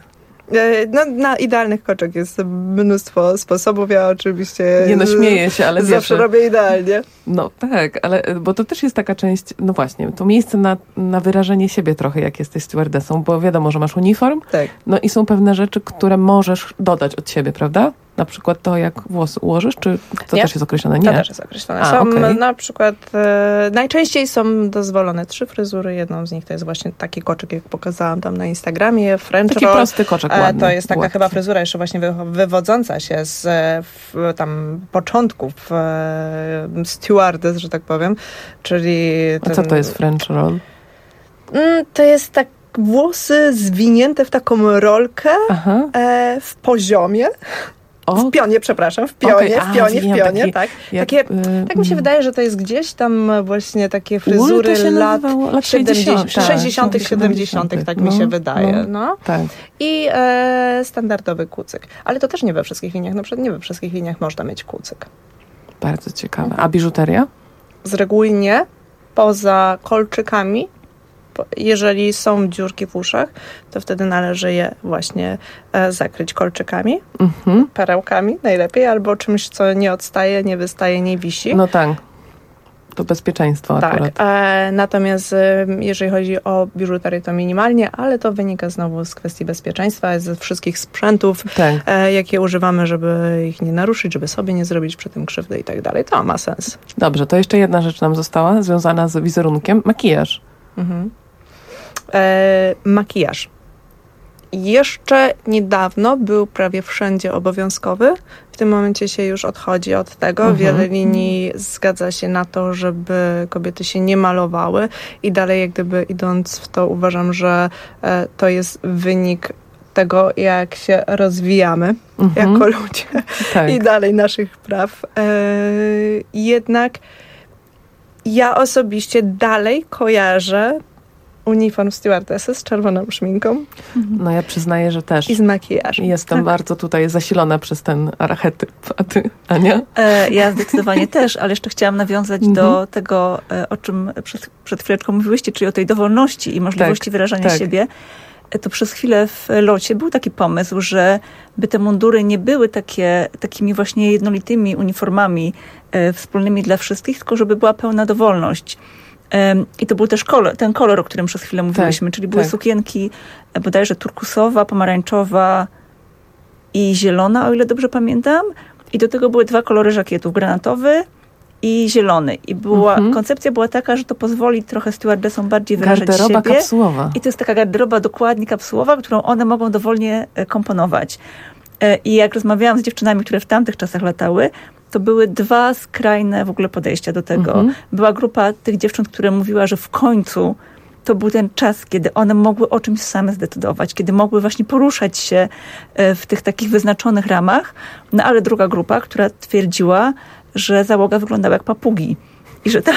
No, na idealnych koczek jest mnóstwo sposobów. Ja oczywiście nie no, śmieję się, ale zawsze wiesz, robię idealnie. No tak, ale bo to też jest taka część, no właśnie, to miejsce na, na wyrażenie siebie trochę, jak jesteś stewardessą, bo wiadomo, że masz uniform, tak. no i są pewne rzeczy, które możesz dodać od siebie, prawda? Na przykład to, jak włosy ułożysz, czy to nie? też jest określone? Nie, to też jest określone. A, są okay. na przykład, e, najczęściej są dozwolone trzy fryzury. Jedną z nich to jest właśnie taki koczek, jak pokazałam tam na Instagramie, French taki roll. prosty koczek ładny. To jest taka ładny. chyba fryzura jeszcze właśnie wy, wywodząca się z w, tam początków e, stewardess, że tak powiem. Czyli ten, A co to jest French roll? To jest tak włosy zwinięte w taką rolkę e, w poziomie. O. W pionie, przepraszam, w pionie, okay. w pionie, A, w pionie, taki, tak. Jak, takie, y, tak mi się wydaje, że to jest gdzieś tam właśnie takie fryzury lat, lat sześćdziesiątych, siedemdziesiątych, tak mi się wydaje. No, no. Tak. I e, standardowy kucyk. Ale to też nie we wszystkich liniach, na przykład nie we wszystkich liniach można mieć kucyk. Bardzo ciekawe. A biżuteria? Z reguły nie, poza kolczykami. Jeżeli są dziurki w uszach, to wtedy należy je właśnie e, zakryć kolczykami, mhm. perełkami najlepiej, albo czymś, co nie odstaje, nie wystaje, nie wisi. No tak. To bezpieczeństwo tak. akurat. E, natomiast e, jeżeli chodzi o biżuterię, to minimalnie, ale to wynika znowu z kwestii bezpieczeństwa, ze wszystkich sprzętów, tak. e, jakie używamy, żeby ich nie naruszyć, żeby sobie nie zrobić przy tym krzywdy i tak dalej. To ma sens. Dobrze, to jeszcze jedna rzecz nam została, związana z wizerunkiem. Makijaż. Mhm. E, makijaż. Jeszcze niedawno był prawie wszędzie obowiązkowy. W tym momencie się już odchodzi od tego. Mhm. Wiele linii zgadza się na to, żeby kobiety się nie malowały i dalej jak gdyby idąc w to uważam, że e, to jest wynik tego, jak się rozwijamy mhm. jako ludzie tak. i dalej naszych praw. E, jednak ja osobiście dalej kojarzę uniform stewardessy z czerwoną szminką. No ja przyznaję, że też. I z makijażem. Jestem tak. bardzo tutaj zasilona przez ten archetyp. A ty, Ania? E, ja zdecydowanie też, ale jeszcze chciałam nawiązać mm-hmm. do tego, o czym przed, przed chwileczką mówiłyście, czyli o tej dowolności i możliwości tak, wyrażania tak. siebie. To przez chwilę w locie był taki pomysł, że by te mundury nie były takie, takimi właśnie jednolitymi uniformami e, wspólnymi dla wszystkich, tylko żeby była pełna dowolność. I to był też kolor, ten kolor, o którym przez chwilę mówiliśmy, tak, czyli były tak. sukienki bodajże turkusowa, pomarańczowa i zielona, o ile dobrze pamiętam. I do tego były dwa kolory żakietów, granatowy i zielony. I była, mhm. koncepcja była taka, że to pozwoli trochę stewardessom bardziej wyrażać garderoba siebie. Garderoba kapsułowa. I to jest taka garderoba dokładnie kapsułowa, którą one mogą dowolnie komponować. I jak rozmawiałam z dziewczynami, które w tamtych czasach latały, to były dwa skrajne w ogóle podejścia do tego. Mm-hmm. Była grupa tych dziewcząt, które mówiła, że w końcu to był ten czas, kiedy one mogły o czymś same zdecydować, kiedy mogły właśnie poruszać się w tych takich wyznaczonych ramach. No ale druga grupa, która twierdziła, że załoga wyglądała jak papugi i że to,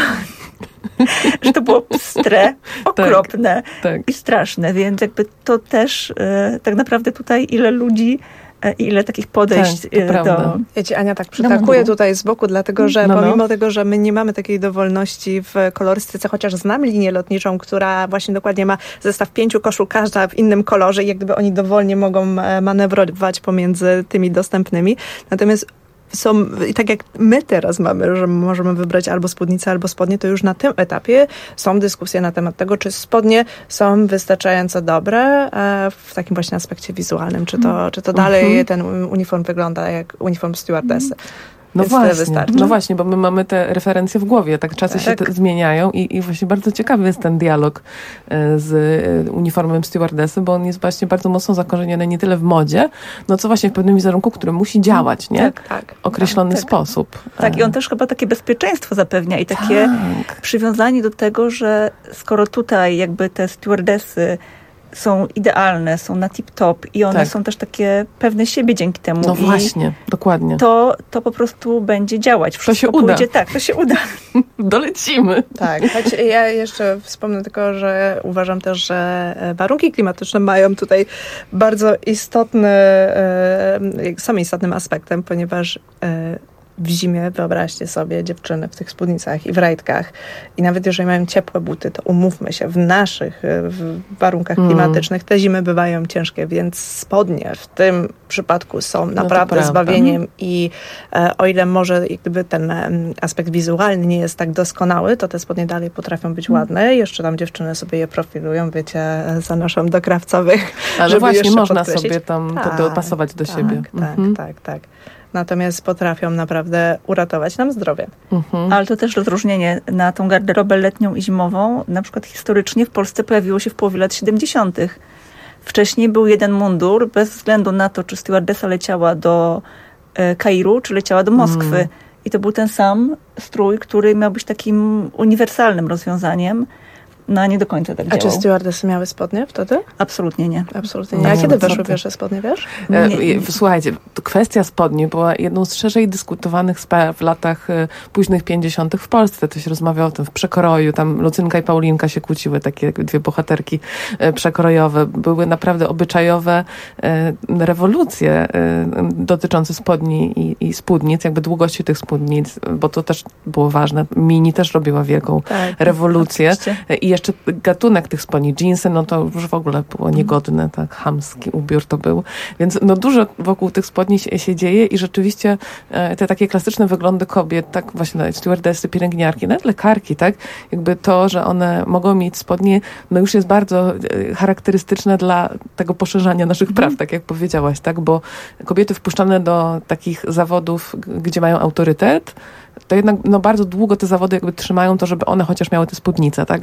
że to było pstre, okropne tak, tak. i straszne. Więc jakby to też tak naprawdę tutaj ile ludzi i ile takich podejść tak, do... Ja ci, Ania, tak przytakuję tutaj z boku, dlatego że no, pomimo no. tego, że my nie mamy takiej dowolności w kolorystyce, chociaż znam linię lotniczą, która właśnie dokładnie ma zestaw pięciu koszul, każda w innym kolorze i jak gdyby oni dowolnie mogą manewrować pomiędzy tymi dostępnymi. Natomiast są, i tak jak my teraz mamy, że możemy wybrać albo spódnicę, albo spodnie, to już na tym etapie są dyskusje na temat tego, czy spodnie są wystarczająco dobre w takim właśnie aspekcie wizualnym, czy to, czy to dalej ten uniform wygląda jak uniform stewardessy. No właśnie, no właśnie, bo my mamy te referencje w głowie, tak czasy tak. się te zmieniają i, i właśnie bardzo ciekawy jest ten dialog z uniformem stewardessy, bo on jest właśnie bardzo mocno zakorzeniony nie tyle w modzie, no co właśnie w pewnym wizerunku, który musi działać, nie? Tak, tak. Określony tak, sposób. Tak, i on też chyba takie bezpieczeństwo zapewnia i takie tak. przywiązanie do tego, że skoro tutaj jakby te stewardessy są idealne, są na tip-top i one tak. są też takie pewne siebie dzięki temu. No właśnie, dokładnie. To, to po prostu będzie działać. Wszystko to się uda. Pójdzie, tak, to się uda. Dolecimy. Tak, choć ja jeszcze wspomnę tylko, że uważam też, że warunki klimatyczne mają tutaj bardzo istotny, są istotnym aspektem, ponieważ w zimie, wyobraźcie sobie, dziewczyny w tych spódnicach i w rajtkach i nawet jeżeli mają ciepłe buty, to umówmy się, w naszych w warunkach klimatycznych te zimy bywają ciężkie, więc spodnie w tym przypadku są no naprawdę zbawieniem i e, o ile może jakby ten e, aspekt wizualny nie jest tak doskonały, to te spodnie dalej potrafią być mm. ładne. Jeszcze tam dziewczyny sobie je profilują, wiecie, zanoszą do krawcowych. Ale żeby właśnie można podkreślić. sobie tam tak, to dopasować do tak, siebie. Tak, mhm. tak, tak. Natomiast potrafią naprawdę uratować nam zdrowie. Mhm. Ale to też rozróżnienie na tą garderobę letnią i zimową. Na przykład historycznie w Polsce pojawiło się w połowie lat siedemdziesiątych. Wcześniej był jeden mundur, bez względu na to, czy stewardessa leciała do e, Kairu, czy leciała do Moskwy. Mm. I to był ten sam strój, który miał być takim uniwersalnym rozwiązaniem. No, a nie do końca tak działał. A czy stewardessy miały spodnie wtedy? Absolutnie nie. Absolutnie nie. A kiedy weszły pierwsze spodnie, wiesz? E, nie. Słuchajcie, kwestia spodni była jedną z szerzej dyskutowanych spraw w latach e, późnych pięćdziesiątych w Polsce. To się rozmawiało o tym w przekroju. Tam Lucynka i Paulinka się kłóciły, takie dwie bohaterki e, przekrojowe. Były naprawdę obyczajowe e, rewolucje e, dotyczące spodni i, i spódnic, jakby długości tych spódnic, bo to też było ważne. Mini też robiła wielką tak, rewolucję. I jeszcze gatunek tych spodni, dżinsy, no to już w ogóle było niegodne, tak, chamski ubiór to był. Więc no dużo wokół tych spodni się, się dzieje i rzeczywiście e, te takie klasyczne wyglądy kobiet, tak właśnie stewardessy, pielęgniarki, nawet lekarki, tak, jakby to, że one mogą mieć spodnie, no już jest bardzo e, charakterystyczne dla tego poszerzania naszych praw, tak jak powiedziałaś, tak, bo kobiety wpuszczane do takich zawodów, gdzie mają autorytet, to jednak no, bardzo długo te zawody jakby trzymają to, żeby one chociaż miały te spódnice, tak? Żeby mm-hmm. było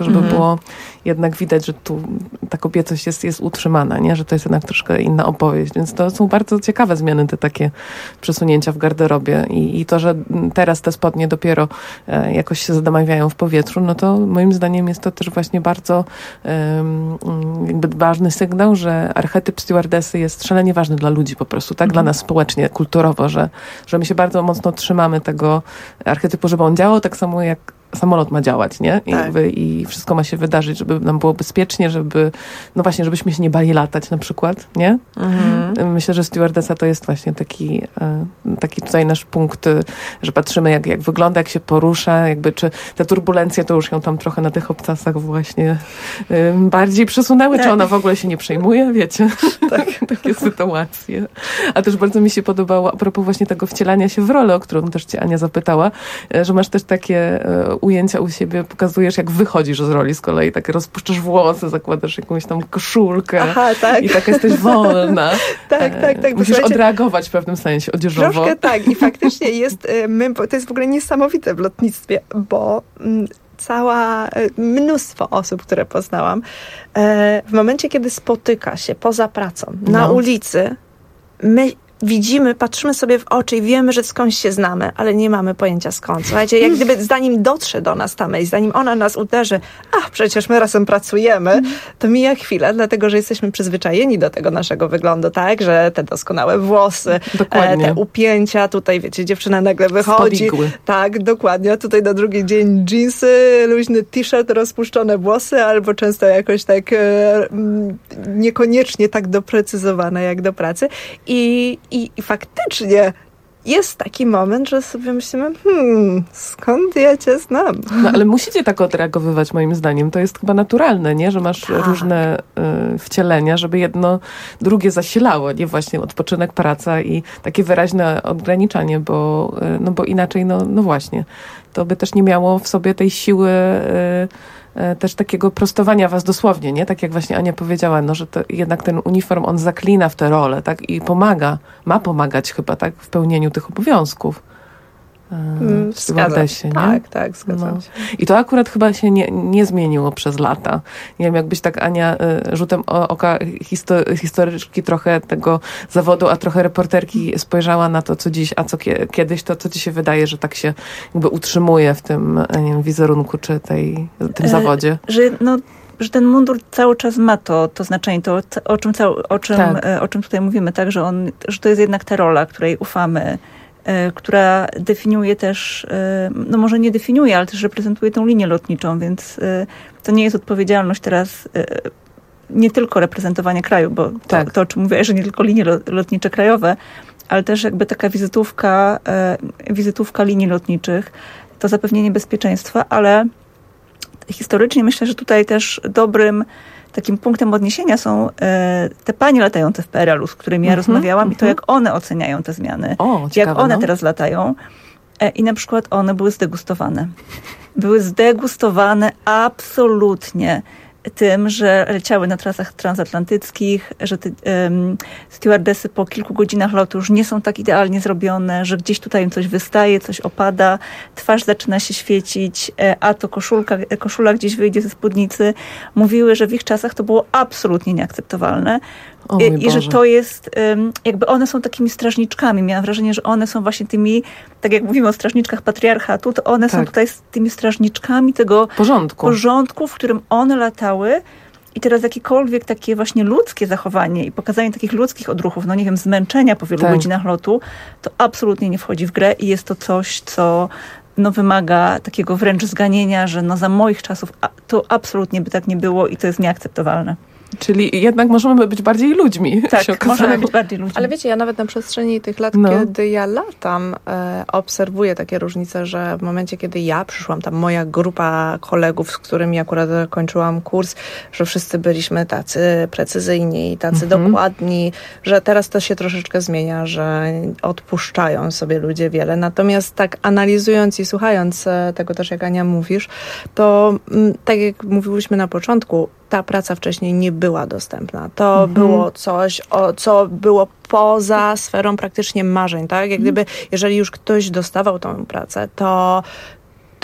było jednak widać, że tu ta kobiecość jest, jest utrzymana, nie? Że to jest jednak troszkę inna opowieść. Więc to są bardzo ciekawe zmiany, te takie przesunięcia w garderobie. I, i to, że teraz te spodnie dopiero e, jakoś się zadamawiają w powietrzu, no to moim zdaniem jest to też właśnie bardzo um, jakby ważny sygnał, że archetyp stewardessy jest szalenie ważny dla ludzi po prostu, tak? Mhm. Dla nas społecznie, kulturowo, że, że my się bardzo mocno trzymamy tego archetypu, żeby on działał tak samo jak samolot ma działać, nie? I, tak. jakby, I wszystko ma się wydarzyć, żeby nam było bezpiecznie, żeby, no właśnie, żebyśmy się nie bali latać na przykład, nie? Mhm. Myślę, że stewardessa to jest właśnie taki, taki tutaj nasz punkt, że patrzymy jak, jak wygląda, jak się porusza, jakby czy te turbulencje to już ją tam trochę na tych obcasach właśnie um, bardziej przesunęły, tak. Czy ona w ogóle się nie przejmuje, wiecie? Tak. Takie sytuacje. A też bardzo mi się podobało, a propos właśnie tego wcielania się w rolę, o którą też cię Ania zapytała, że masz też takie ujęcia u siebie, pokazujesz, jak wychodzisz z roli z kolei, tak rozpuszczasz włosy, zakładasz jakąś tam koszulkę. Aha, tak. I tak jesteś wolna. tak, tak, tak. Musisz odreagować w pewnym sensie odzieżowo. Troszkę tak i faktycznie jest, my, to jest w ogóle niesamowite w lotnictwie, bo cała, mnóstwo osób, które poznałam, w momencie, kiedy spotyka się poza pracą, na no. ulicy, my widzimy, patrzymy sobie w oczy i wiemy, że skądś się znamy, ale nie mamy pojęcia skąd. Słuchajcie, jak gdyby zanim dotrze do nas ta myśl, zanim ona nas uderzy, a przecież my razem pracujemy, to mija chwila, dlatego, że jesteśmy przyzwyczajeni do tego naszego wyglądu, tak? Że te doskonałe włosy, dokładnie. Te upięcia, tutaj wiecie, dziewczyna nagle wychodzi. Spowigły. Tak, dokładnie. A tutaj na drugi dzień dżinsy, luźny t-shirt, rozpuszczone włosy, albo często jakoś tak e, niekoniecznie tak doprecyzowane jak do pracy. I I, I faktycznie jest taki moment, że sobie myślimy, hmm, skąd ja cię znam? No ale musicie tak odreagowywać moim zdaniem. To jest chyba naturalne, nie? Że masz tak. różne y, wcielenia, żeby jedno drugie zasilało, nie? Właśnie odpoczynek, praca i takie wyraźne ograniczanie, bo, y, no bo inaczej, no, no właśnie, to by też nie miało w sobie tej siły y, też takiego prostowania was dosłownie, nie? Tak jak właśnie Ania powiedziała, no, że to jednak ten uniform, on zaklina w tę rolę, tak? I pomaga, ma pomagać chyba, tak? W pełnieniu tych obowiązków. Mm, zgadzam się, nie? Tak, tak, zgadzam no. się. I to akurat chyba się nie, nie zmieniło przez lata. Nie wiem, jakbyś tak, Ania, rzutem oka histo- historyczki trochę tego zawodu, a trochę reporterki spojrzała na to, co dziś, a co kie- kiedyś, to co ci się wydaje, że tak się jakby utrzymuje w tym, nie wiem, wizerunku, czy tej, tym e, zawodzie? Że no że ten mundur cały czas ma to, to znaczenie, to o czym, cał, o, czym, tak. o czym tutaj mówimy, tak, że, on, że to jest jednak ta rola, której ufamy, która definiuje też, no może nie definiuje, ale też reprezentuje tą linię lotniczą, więc to nie jest odpowiedzialność teraz nie tylko reprezentowania kraju, bo tak. to, to o czym mówię, że nie tylko linie lotnicze krajowe, ale też jakby taka wizytówka, wizytówka linii lotniczych, to zapewnienie bezpieczeństwa, ale historycznie myślę, że tutaj też dobrym takim punktem odniesienia są e, te panie latające w P R L-u, z którymi ja mm-hmm, rozmawiałam mm-hmm. i to, jak one oceniają te zmiany. O, ciekawe, jak one no. teraz latają. E, I na przykład one były zdegustowane. Były zdegustowane absolutnie tym, że leciały na trasach transatlantyckich, że te um, stewardessy po kilku godzinach lotu już nie są tak idealnie zrobione, że gdzieś tutaj im coś wystaje, coś opada, twarz zaczyna się świecić, a to koszulka, koszula gdzieś wyjdzie ze spódnicy. Mówiły, że w ich czasach to było absolutnie nieakceptowalne. O I, I że to jest, um, jakby one są takimi strażniczkami. Miałam wrażenie, że one są właśnie tymi, tak jak mówimy o strażniczkach patriarchatu, to one tak. są tutaj z tymi strażniczkami tego porządku. porządku, w którym one latały. I teraz jakiekolwiek takie właśnie ludzkie zachowanie i pokazanie takich ludzkich odruchów, no nie wiem, zmęczenia po wielu tak. godzinach lotu, to absolutnie nie wchodzi w grę i jest to coś, co no wymaga takiego wręcz zganienia, że no za moich czasów to absolutnie by tak nie było i to jest nieakceptowalne. Czyli jednak możemy być bardziej ludźmi. Tak, możemy być bardziej ludźmi. Ale wiecie, ja nawet na przeszczeni tych lat, no. kiedy ja latam, e, obserwuję takie różnice, że w momencie, kiedy ja przyszłam, tam moja grupa kolegów, z którymi akurat kończyłam kurs, że wszyscy byliśmy tacy precyzyjni, tacy mhm. dokładni, że teraz to się troszeczkę zmienia, że odpuszczają sobie ludzie wiele. Natomiast tak analizując i słuchając tego też, jak Ania mówisz, to m, tak jak mówiłyśmy na początku, ta praca wcześniej nie była dostępna. To mhm. było coś, o, co było poza sferą praktycznie marzeń, tak? Jak gdyby, jeżeli już ktoś dostawał tą pracę, to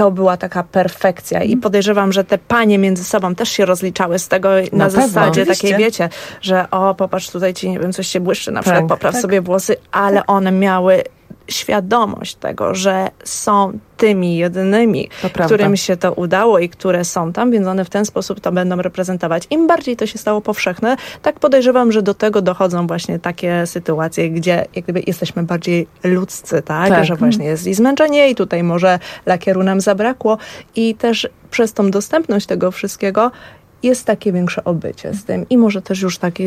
to była taka perfekcja i podejrzewam, że te panie między sobą też się rozliczały z tego na, na zasadzie pewno, takiej, wiecie, że o, popatrz, tutaj ci, nie wiem, coś się błyszczy, na tak, przykład popraw tak. sobie włosy, ale one miały świadomość tego, że są tymi jedynymi, którym się to udało i które są tam, więc one w ten sposób to będą reprezentować. Im bardziej to się stało powszechne, tak podejrzewam, że do tego dochodzą właśnie takie sytuacje, gdzie jak gdyby jesteśmy bardziej ludzcy, tak? tak. Że właśnie jest i zmęczenie i tutaj może lakieru nam zabrakło i też przez tą dostępność tego wszystkiego jest takie większe obycie z tym i może też już tak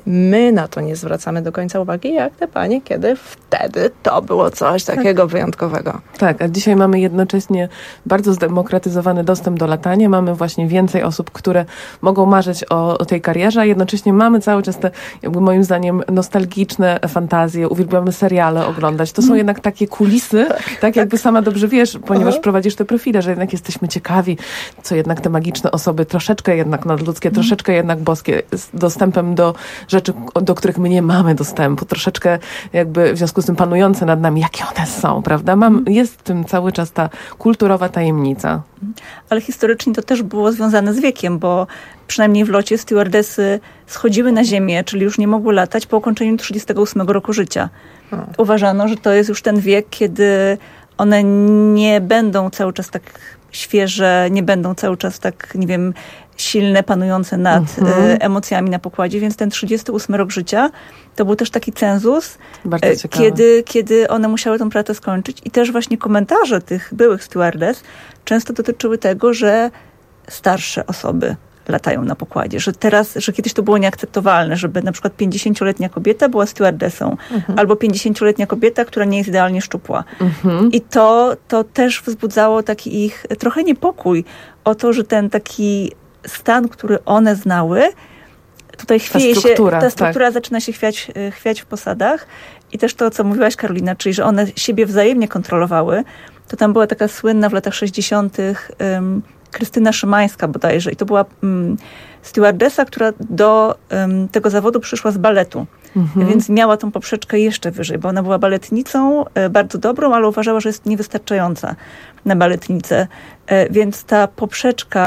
my na to nie zwracamy do końca uwagi, jak te panie, kiedy wtedy to było coś takiego tak. wyjątkowego. Tak, a dzisiaj mamy jednocześnie bardzo zdemokratyzowany dostęp do latania, mamy właśnie więcej osób, które mogą marzyć o, o tej karierze, a jednocześnie mamy cały czas te, jakby moim zdaniem, nostalgiczne fantazje, uwielbiamy seriale oglądać. To są mm. jednak takie kulisy, tak, tak jakby sama dobrze wiesz, ponieważ Aha. prowadzisz te profile, że jednak jesteśmy ciekawi, co jednak te magiczne osoby troszeczkę jednak nadludzkie, troszeczkę jednak boskie, z dostępem do rzeczy, do których my nie mamy dostępu, troszeczkę jakby w związku z tym panujące nad nami, jakie one są, prawda? Mam, jest w tym cały czas ta kulturowa tajemnica. Ale historycznie to też było związane z wiekiem, bo przynajmniej w locie stewardesy schodziły na ziemię, czyli już nie mogły latać po ukończeniu trzydziestego ósmego roku życia. Hmm. Uważano, że to jest już ten wiek, kiedy one nie będą cały czas tak świeże, nie będą cały czas tak, nie wiem, silne, panujące nad mhm. emocjami na pokładzie, więc ten trzydziesty ósmy rok życia to był też taki cenzus, kiedy, kiedy one musiały tą pracę skończyć i też właśnie komentarze tych byłych stewardess często dotyczyły tego, że starsze osoby latają na pokładzie, że teraz, że kiedyś to było nieakceptowalne, żeby na przykład pięćdziesięcioletnia kobieta była stewardessą, mhm. albo pięćdziesięcioletnia kobieta, która nie jest idealnie szczupła. Mhm. I to, to też wzbudzało taki ich trochę niepokój o to, że ten taki stan, który one znały, tutaj chwieje się, ta struktura tak. zaczyna się chwiać, chwiać w posadach i też to, co mówiłaś, Karolina, czyli że one siebie wzajemnie kontrolowały, to tam była taka słynna w latach sześćdziesiątych um, Krystyna Szymańska bodajże i to była um, stewardessa, która do um, tego zawodu przyszła z baletu, mhm. więc miała tą poprzeczkę jeszcze wyżej, bo ona była baletnicą, e, bardzo dobrą, ale uważała, że jest niewystarczająca na baletnicę, e, więc ta poprzeczka